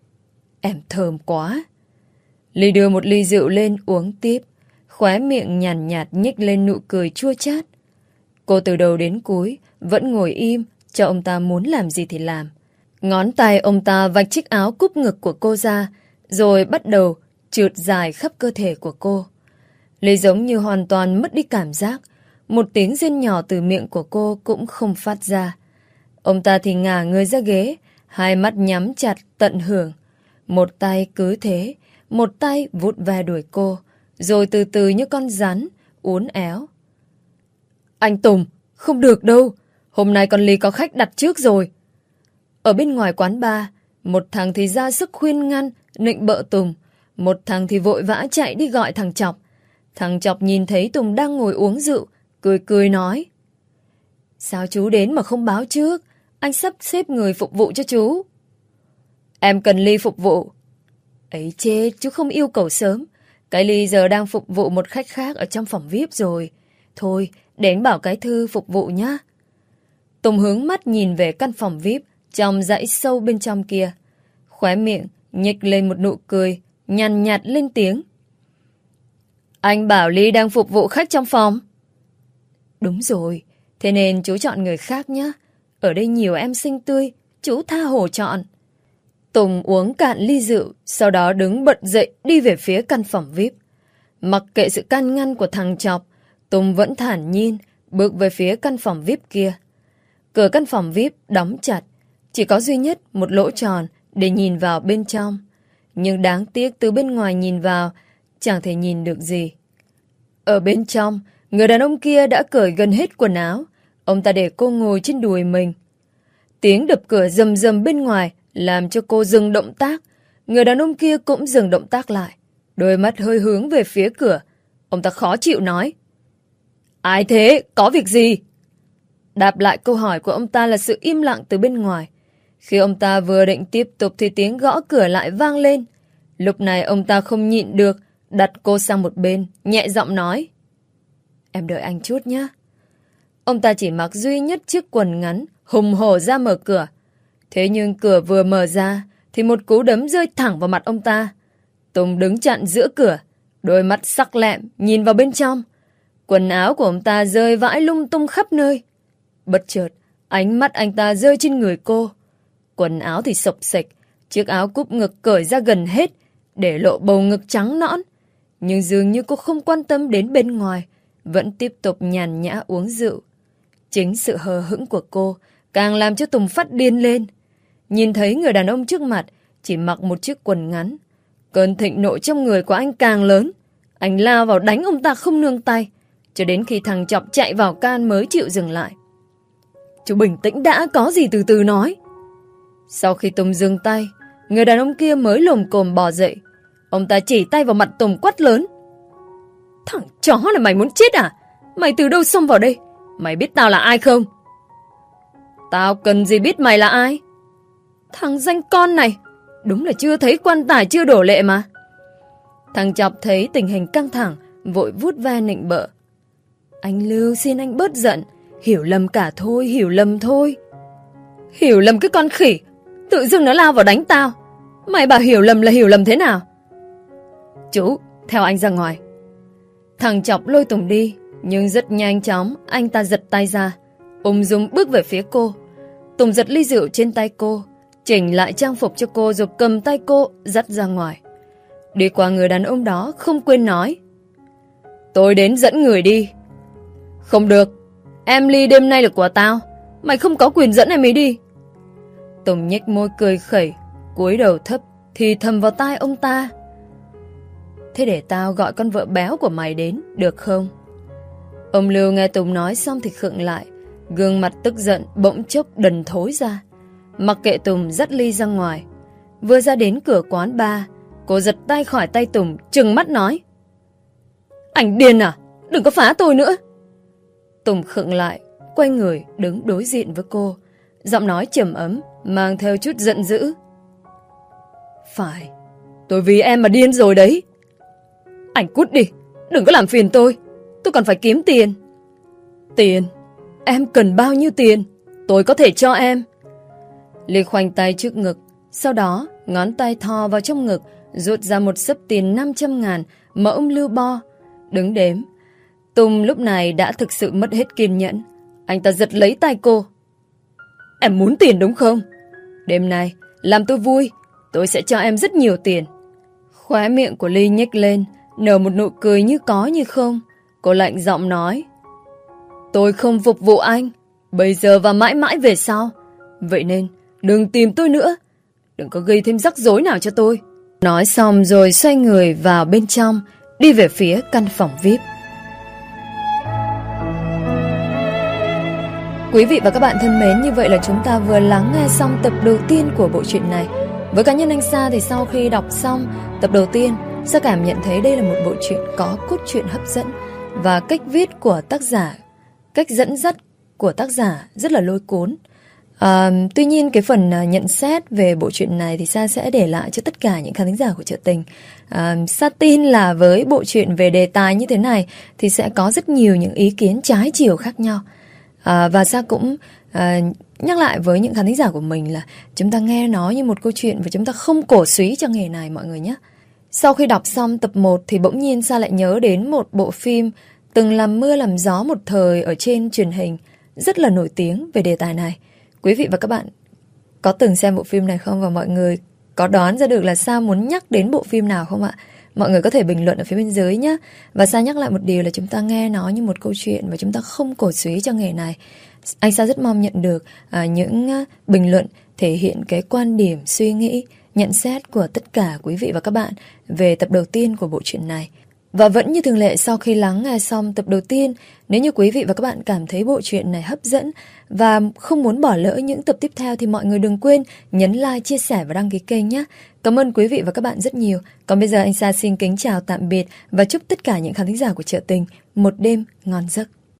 Em thơm quá. Ly đưa một ly rượu lên uống tiếp, khóe miệng nhàn nhạt, nhếch lên nụ cười chua chát. Cô từ đầu đến cuối vẫn ngồi im, cho ông ta muốn làm gì thì làm. Ngón tay ông ta vạch chiếc áo cúp ngực của cô ra, rồi bắt đầu trượt dài khắp cơ thể của cô. Ly giống như hoàn toàn mất đi cảm giác, một tiếng rên nhỏ từ miệng của cô cũng không phát ra. Ông ta thì ngả người ra ghế, hai mắt nhắm chặt tận hưởng. Một tay cứ thế, một tay vút ve đuổi cô, rồi từ từ như con rắn, uốn éo. Anh Tùng, không được đâu, hôm nay con Ly có khách đặt trước rồi. Ở bên ngoài quán bar, một thằng thì ra sức khuyên ngăn, nịnh bợ Tùng, một thằng thì vội vã chạy đi gọi thằng Chọc. Thằng Chọc nhìn thấy Tùng đang ngồi uống rượu, cười cười nói. Sao chú đến mà không báo trước, anh sắp xếp người phục vụ cho chú. Em cần Ly phục vụ. Ấy chê, chú không yêu cầu sớm. Cái Ly giờ đang phục vụ một khách khác ở trong phòng vi ai pi rồi. Thôi, đến bảo cái Thư phục vụ nhá. Tùng hướng mắt nhìn về căn phòng vi ai pi trong dãy sâu bên trong kia. Khóe miệng nhếch lên một nụ cười, nhàn nhạt lên tiếng. Anh bảo Ly đang phục vụ khách trong phòng. Đúng rồi, thế nên chú chọn người khác nhé. Ở đây nhiều em xinh tươi, chú tha hồ chọn. Tùng uống cạn ly rượu, sau đó đứng bật dậy đi về phía căn phòng vi ai pi. Mặc kệ sự can ngăn của thằng Chọc, Tùng vẫn thản nhiên bước về phía căn phòng vi ai pi kia. Cửa căn phòng vi ai pi đóng chặt, chỉ có duy nhất một lỗ tròn để nhìn vào bên trong. Nhưng đáng tiếc từ bên ngoài nhìn vào, chẳng thể nhìn được gì. Ở bên trong, người đàn ông kia đã cởi gần hết quần áo. Ông ta để cô ngồi trên đùi mình. Tiếng đập cửa rầm rầm bên ngoài làm cho cô dừng động tác. Người đàn ông kia cũng dừng động tác lại, đôi mắt hơi hướng về phía cửa. Ông ta khó chịu nói. Ai thế? Có việc gì? Đáp lại câu hỏi của ông ta là sự im lặng từ bên ngoài. Khi ông ta vừa định tiếp tục thì tiếng gõ cửa lại vang lên. Lúc này ông ta không nhịn được, đặt cô sang một bên, nhẹ giọng nói. Em đợi anh chút nhé. Ông ta chỉ mặc duy nhất chiếc quần ngắn, hùng hổ ra mở cửa. Thế nhưng cửa vừa mở ra, thì một cú đấm rơi thẳng vào mặt ông ta. Tùng đứng chặn giữa cửa, đôi mắt sắc lẹm, nhìn vào bên trong. Quần áo của ông ta rơi vãi lung tung khắp nơi. Bất chợt, ánh mắt anh ta rơi trên người cô. Quần áo thì xộc xệch, chiếc áo cúp ngực cởi ra gần hết, để lộ bầu ngực trắng nõn. Nhưng dường như cô không quan tâm đến bên ngoài, vẫn tiếp tục nhàn nhã uống rượu. Chính sự hờ hững của cô càng làm cho Tùng phát điên lên. Nhìn thấy người đàn ông trước mặt chỉ mặc một chiếc quần ngắn, cơn thịnh nộ trong người của anh càng lớn. Anh lao vào đánh ông ta không nương tay, cho đến khi thằng Chọc chạy vào can mới chịu dừng lại. Chú bình tĩnh đã, có gì từ từ nói. Sau khi Tùng dừng tay, người đàn ông kia mới lồm cồm bò dậy. Ông ta chỉ tay vào mặt Tùng quát lớn. Thằng chó này, mày muốn chết à? Mày từ đâu xông vào đây? Mày biết tao là ai không? Tao cần gì biết mày là ai? Thằng danh con này, đúng là chưa thấy quan tài chưa đổ lệ mà. Thằng Chọc thấy tình hình căng thẳng, vội vuốt ve nịnh bợ. Anh Lưu, xin anh bớt giận. Hiểu lầm cả thôi, hiểu lầm thôi. Hiểu lầm cái con khỉ, tự dưng nó lao vào đánh tao. Mày bảo hiểu lầm là hiểu lầm thế nào? Chú, theo anh ra ngoài. Thằng Chọc lôi Tùng đi, nhưng rất nhanh chóng anh ta giật tay ra, ung dung bước về phía cô. Tùng giật ly rượu trên tay cô, chỉnh lại trang phục cho cô rồi cầm tay cô dắt ra ngoài. Đi qua người đàn ông đó không quên nói. Tôi đến dẫn người đi. Không được, em Ly đêm nay là của tao, mày không có quyền dẫn em ấy đi. Tùng nhếch môi cười khẩy, cúi đầu thấp thì thầm vào tai ông ta. Thế để tao gọi con vợ béo của mày đến, được không? Ông Lưu nghe Tùng nói xong thì khựng lại, gương mặt tức giận bỗng chốc đần thối ra. Mặc kệ Tùng dắt Ly ra ngoài. Vừa ra đến cửa quán bar, cô giật tay khỏi tay Tùng, trừng mắt nói. Anh điên à? Đừng có phá tôi nữa. Tùng khựng lại, quay người đứng đối diện với cô, giọng nói trầm ấm, mang theo chút giận dữ. Phải, tôi vì em mà điên rồi đấy. Anh cút đi, đừng có làm phiền tôi. Tôi còn phải kiếm tiền. Tiền? Em cần bao nhiêu tiền? Tôi có thể cho em. Ly khoanh tay trước ngực, sau đó ngón tay thò vào trong ngực, rút ra một xấp tiền năm trăm ngàn mà ông Lưu bo, đứng đếm. Tùng lúc này đã thực sự mất hết kiên nhẫn. Anh ta giật lấy tay cô. Em muốn tiền đúng không? Đêm nay làm tôi vui, tôi sẽ cho em rất nhiều tiền. Khóe miệng của Ly nhếch lên, nở một nụ cười như có như không. Cô lạnh giọng nói. Tôi không phục vụ anh, bây giờ và mãi mãi về sau. Vậy nên đừng tìm tôi nữa, đừng có gây thêm rắc rối nào cho tôi. Nói xong rồi xoay người vào bên trong, đi về phía căn phòng vi ai pi. Quý vị và các bạn thân mến, như vậy là chúng ta vừa lắng nghe xong tập đầu tiên của bộ truyện này. Với cá nhân anh Sa thì sau khi đọc xong tập đầu tiên, Sa cảm nhận thấy đây là một bộ truyện có cốt truyện hấp dẫn và cách viết của tác giả, cách dẫn dắt của tác giả rất là lôi cuốn. À, tuy nhiên cái phần nhận xét về bộ truyện này thì Sa sẽ để lại cho tất cả những khán thính giả của Chợ Tình. À, Sa tin là với bộ truyện về đề tài như thế này thì sẽ có rất nhiều những ý kiến trái chiều khác nhau. À, và Sa cũng à, nhắc lại với những khán thính giả của mình là chúng ta nghe nó như một câu chuyện và chúng ta không cổ súy cho nghề này mọi người nhé. Sau khi đọc xong tập một thì bỗng nhiên Sa lại nhớ đến một bộ phim từng làm mưa làm gió một thời ở trên truyền hình, rất là nổi tiếng về đề tài này. Quý vị và các bạn có từng xem bộ phim này không? Và mọi người có đoán ra được là Sa muốn nhắc đến bộ phim nào không ạ? Mọi người có thể bình luận ở phía bên dưới nhé. Và Sa nhắc lại một điều là chúng ta nghe nó như một câu chuyện và chúng ta không cổ súy cho nghề này. Anh Sa rất mong nhận được à, những à, bình luận thể hiện cái quan điểm, suy nghĩ, nhận xét của tất cả quý vị và các bạn về tập đầu tiên của bộ truyện này. Và vẫn như thường lệ, sau khi lắng nghe xong tập đầu tiên, nếu như quý vị và các bạn cảm thấy bộ truyện này hấp dẫn và không muốn bỏ lỡ những tập tiếp theo thì mọi người đừng quên nhấn like, chia sẻ và đăng ký kênh nhé. Cảm ơn quý vị và các bạn rất nhiều. Còn bây giờ anh Sa xin kính chào tạm biệt và chúc tất cả những khán thính giả của Chợ Tình một đêm ngon giấc.